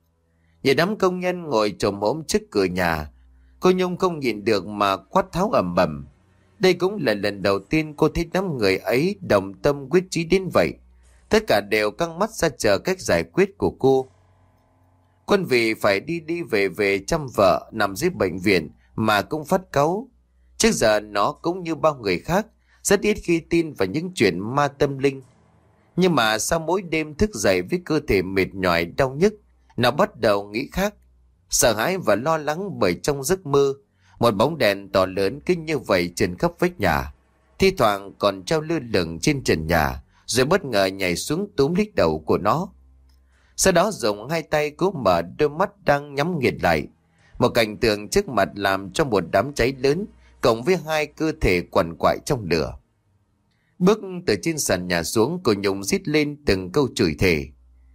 Nhìn đám công nhân ngồi chồm hổm trước cửa nhà, cô Nhung không nhìn được mà quát tháo ầm ầm. Đây cũng là lần đầu tiên cô thấy đám người ấy đồng tâm quyết chí đến vậy. Tất cả đều căng mắt ra chờ cách giải quyết của cô. Quân vì phải đi đi về về chăm vợ nằm dưới bệnh viện mà cũng phát cáu. Trước giờ nó cũng như bao người khác, rất ít khi tin vào những chuyện ma tâm linh. Nhưng mà sau mỗi đêm thức dậy với cơ thể mệt nhòi đau nhức, nó bắt đầu nghĩ khác. Sợ hãi và lo lắng bởi trong giấc mơ, một bóng đèn to lớn cứ như vậy trên khắp vách nhà, thi thoảng còn treo lơ lửng trên trần nhà, rồi bất ngờ nhảy xuống túm lấy đầu của nó. Sau đó dùng hai tay cố mở đôi mắt đang nhắm nghiền lại. Một cảnh tượng trước mặt làm cho một đám cháy lớn cộng với hai cơ thể quằn quại trong lửa. Bước từ trên sàn nhà xuống, cô Nhung rít lên từng câu chửi thề.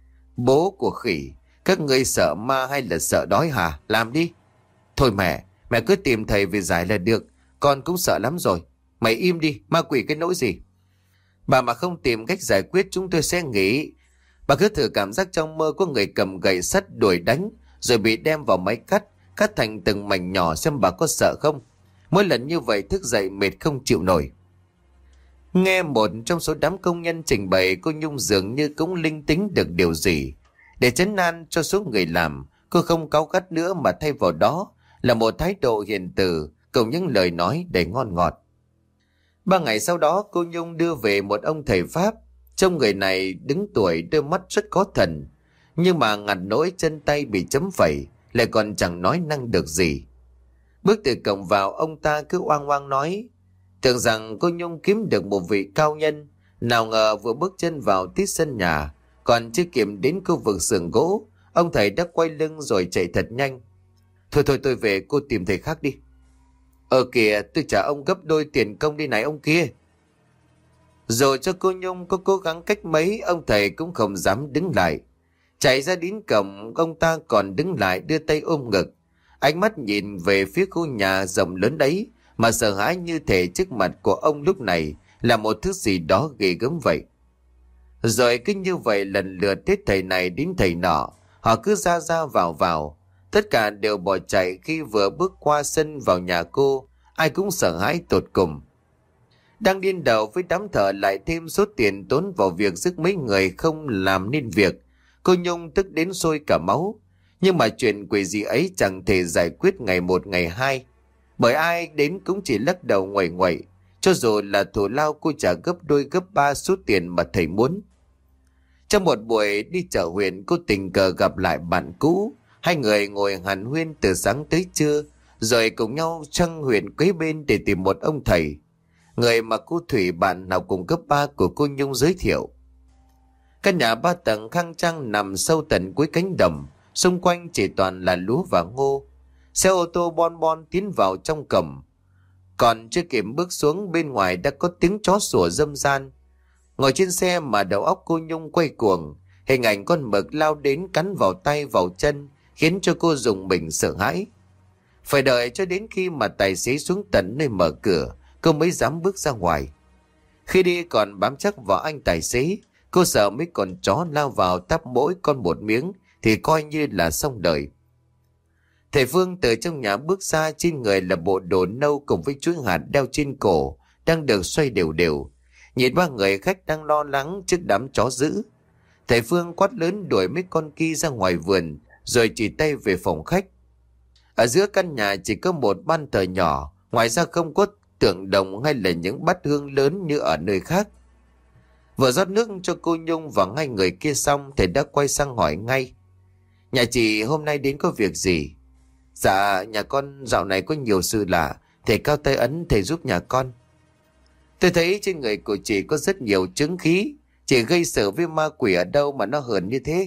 Bố của khỉ, các ngươi sợ ma hay là sợ đói hả? Làm đi. Thôi mẹ, mẹ cứ tìm thầy về giải là được. Con cũng sợ lắm rồi. Mày im đi, ma quỷ cái nỗi gì? Bà mà không tìm cách giải quyết chúng tôi sẽ nghỉ. Bà cứ thử cảm giác trong mơ có người cầm gậy sắt đuổi đánh, rồi bị đem vào máy cắt, cắt thành từng mảnh nhỏ xem bà có sợ không. Mỗi lần như vậy thức dậy mệt không chịu nổi. Nghe một trong số đám công nhân trình bày, cô Nhung dường như cũng linh tính được điều gì. Để trấn an cho số người làm, cô không cáu gắt nữa mà thay vào đó là một thái độ hiền từ cùng những lời nói đầy ngon ngọt. Ba ngày sau đó, cô Nhung đưa về một ông thầy Pháp. Trông người này đứng tuổi, đôi mắt rất có thần, nhưng mà ngặt nỗi chân tay bị chấm phẩy, lại còn chẳng nói năng được gì. Bước từ cổng vào, ông ta cứ oang oang nói, tưởng rằng cô Nhung kiếm được một vị cao nhân. Nào ngờ vừa bước chân vào tít sân nhà, còn chưa kịp đến khu vực xưởng gỗ, ông thầy đã quay lưng rồi chạy thật nhanh. Thôi thôi tôi về, cô tìm thầy khác đi. Ờ kìa, tôi trả ông gấp đôi tiền công đi này ông kia. Rồi cho cô Nhung có cố gắng cách mấy, ông thầy cũng không dám đứng lại. Chạy ra đến cổng, ông ta còn đứng lại đưa tay ôm ngực, ánh mắt nhìn về phía khu nhà rộng lớn đấy, mà sợ hãi như thể trước mặt của ông lúc này là một thứ gì đó ghê gớm vậy. Rồi cứ như vậy lần lượt hết thầy này đến thầy nọ, Họ cứ ra ra vào vào, tất cả đều bỏ chạy. Khi vừa bước qua sân vào nhà cô, ai cũng sợ hãi tột cùng. Đang điên đầu với đám thợ lại thêm số tiền tốn vào việc giúp mấy người không làm nên việc, cô Nhung tức đến sôi cả máu. Nhưng mà chuyện quỷ gì ấy chẳng thể giải quyết ngày một ngày hai, bởi ai đến cũng chỉ lắc đầu nguậy nguậy. Cho dù là thù lao cô trả gấp đôi gấp ba số tiền mà thầy muốn. Trong một buổi đi chợ huyện, cô tình cờ gặp lại bạn cũ. Hai người ngồi hàn huyên từ sáng tới trưa, rồi cùng nhau trăng huyện kế bên để tìm một ông thầy, người mà cô Thủy, bạn học cùng cấp ba của cô Nhung, giới thiệu. Căn nhà ba tầng khang trang nằm sâu tận cuối cánh đồng, xung quanh chỉ toàn là lúa và ngô. Xe ô tô bon bon tiến vào trong cổng, còn chưa kịp bước xuống, bên ngoài đã có tiếng chó sủa râm ran. Ngồi trên xe mà đầu óc cô Nhung quay cuồng, hình ảnh con mực lao đến cắn vào tay vào chân khiến cho cô rùng mình sợ hãi. Phải đợi cho đến khi mà tài xế xuống tận nơi mở cửa, cô mới dám bước ra ngoài. Khi đi còn bám chắc vào anh tài xế, cô sợ mấy con chó lao vào tắp mỗi con một miếng thì coi như là xong đời. Thầy Phương từ trong nhà bước ra, trên người là bộ đồ nâu cùng với chuỗi hạt đeo trên cổ đang được xoay đều đều. Nhìn ba người khách đang lo lắng trước đám chó dữ, thầy Phương quát lớn đuổi mấy con kia ra ngoài vườn, rồi chỉ tay về phòng khách. Ở giữa căn nhà chỉ có một ban thờ nhỏ, ngoài ra không có tượng đồng hay là những bát hương lớn như ở nơi khác. Vừa rót nước cho cô Nhung và hai người kia xong, thầy đã quay sang hỏi ngay: "Nhà chị hôm nay đến có việc gì?" "Dạ, nhà con dạo này có nhiều sự lạ, thầy cao tay ấn thầy giúp nhà con." "Tôi thấy trên người của chị có rất nhiều chứng khí, chị gây sợ với ma quỷ ở đâu mà nó hờn như thế?"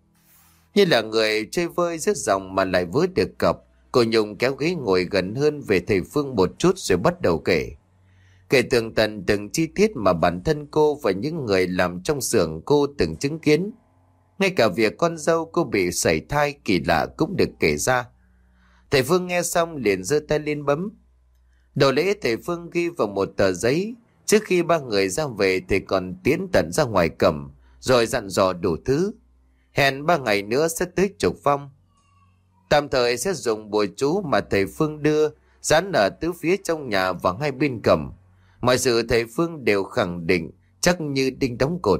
Như là người chơi vơi rất dòng mà lại vớ được cọc, cô Nhung kéo ghế ngồi gần hơn về thầy Phương một chút rồi bắt đầu kể. Kể tường tận từng chi tiết mà bản thân cô và những người làm trong xưởng cô từng chứng kiến. Ngay cả việc con dâu cô bị sảy thai kỳ lạ cũng được kể ra. Thầy Phương nghe xong liền giơ tay lên bấm. Đầu lễ thầy Phương ghi vào một tờ giấy. Trước khi ba người ra về thầy còn tiến tận ra ngoài cổng, rồi dặn dò đủ thứ. Hẹn ba ngày nữa sẽ tới trục phong. Tạm thời sẽ dùng bùa chú mà thầy Phương đưa, dán ở tứ phía trong nhà và hai bên cổng. Mọi sự thầy Phương đều khẳng định chắc như đinh đóng cột.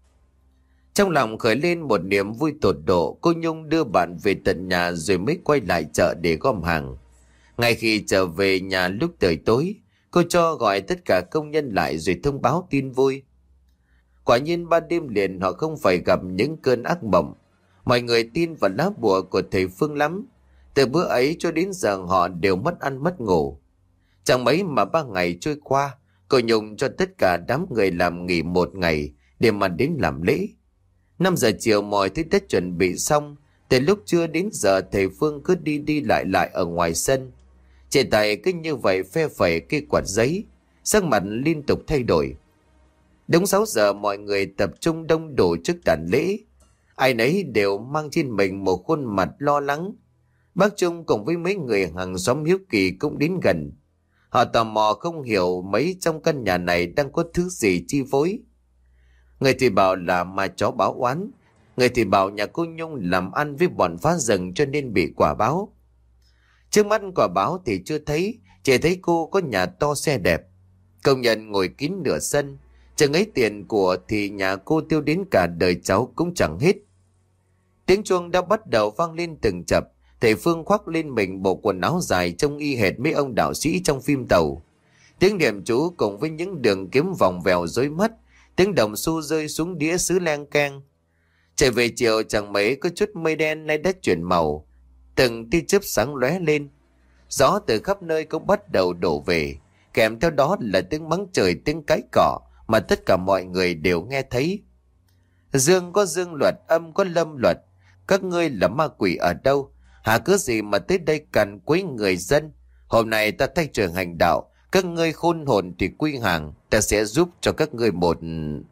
Trong lòng khởi lên một niềm vui tột độ, cô Nhung đưa bạn về tận nhà rồi mới quay lại chợ để gom hàng. Ngay khi trở về nhà lúc trời tối, cô cho gọi tất cả công nhân lại rồi thông báo tin vui. Quả nhiên ba đêm liền họ không phải gặp những cơn ác mộng. Mọi người tin vào lá bùa của thầy Phương lắm. Từ bữa ấy cho đến giờ họ đều mất ăn mất ngủ. Chẳng mấy mà ba ngày trôi qua, cô Nhung cho tất cả đám người làm nghỉ một ngày để mà đến làm lễ. Năm giờ chiều mọi thứ đã chuẩn bị xong. Từ lúc trưa đến giờ thầy Phương cứ đi đi lại lại ở ngoài sân. Trên tay cứ như vậy phe phẩy cây quạt giấy, sắc mặt liên tục thay đổi. Đúng sáu giờ mọi người tập trung đông đủ trước đàn lễ. Ai nấy đều mang trên mình một khuôn mặt lo lắng. Bác Trung cùng với mấy người hàng xóm hiếu kỳ cũng đến gần. Họ tò mò không hiểu mấy trong căn nhà này đang có thứ gì chi phối. Người thì bảo là ma chó báo oán, người thì bảo nhà cô Nhung làm ăn với bọn phá rừng cho nên bị quả báo. Trước mắt quả báo thì chưa thấy, chỉ thấy cô có nhà to xe đẹp. Công nhân ngồi kín nửa sân, chẳng ấy tiền của thì nhà cô tiêu đến cả đời cháu cũng chẳng hết. Tiếng chuông đã bắt đầu vang lên từng chập. Thầy Phương khoác lên mình bộ quần áo dài trông y hệt mấy ông đạo sĩ trong phim tàu. Tiếng niệm chú cùng với những đường kiếm vòng vèo rối mắt, tiếng đồng xu rơi xuống đĩa sứ leng keng. Trời về chiều chẳng mấy có chút mây đen nay đã chuyển màu, từng tia chớp sáng lóe lên. Gió từ khắp nơi cũng bắt đầu đổ về, kèm theo đó là tiếng mắng trời, tiếng cái cỏ mà tất cả mọi người đều nghe thấy. Dương có dương luật, âm có lâm luật, các ngươi là ma quỷ ở đâu? Hả cớ gì mà tới đây càn quấy người dân? Hôm nay ta thay trời hành đạo, các ngươi khôn hồn thì quy hàng, ta sẽ giúp cho các ngươi một...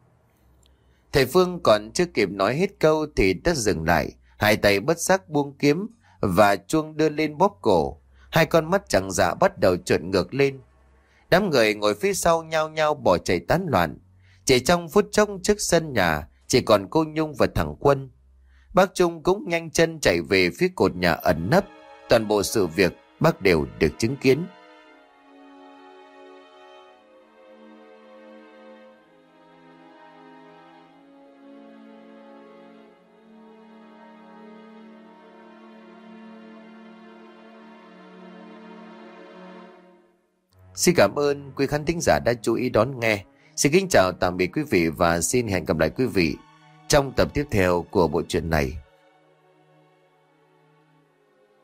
Thầy Phương còn chưa kịp nói hết câu thì đã dừng lại, hai tay bất giác buông kiếm và chuông đưa lên bóp cổ. Hai con mắt chẳng dạ bắt đầu trợn ngược lên. Đám người ngồi phía sau nhao nhao bỏ chạy tán loạn. Chỉ trong phút chốc trước sân nhà chỉ còn cô Nhung và thằng Quân. Bác Trung cũng nhanh chân chạy về phía cột nhà ẩn nấp. Toàn bộ sự việc bác đều được chứng kiến. Xin cảm ơn quý khán thính giả đã chú ý đón nghe. Xin kính chào tạm biệt quý vị và xin hẹn gặp lại quý vị trong tập tiếp theo của bộ truyện này.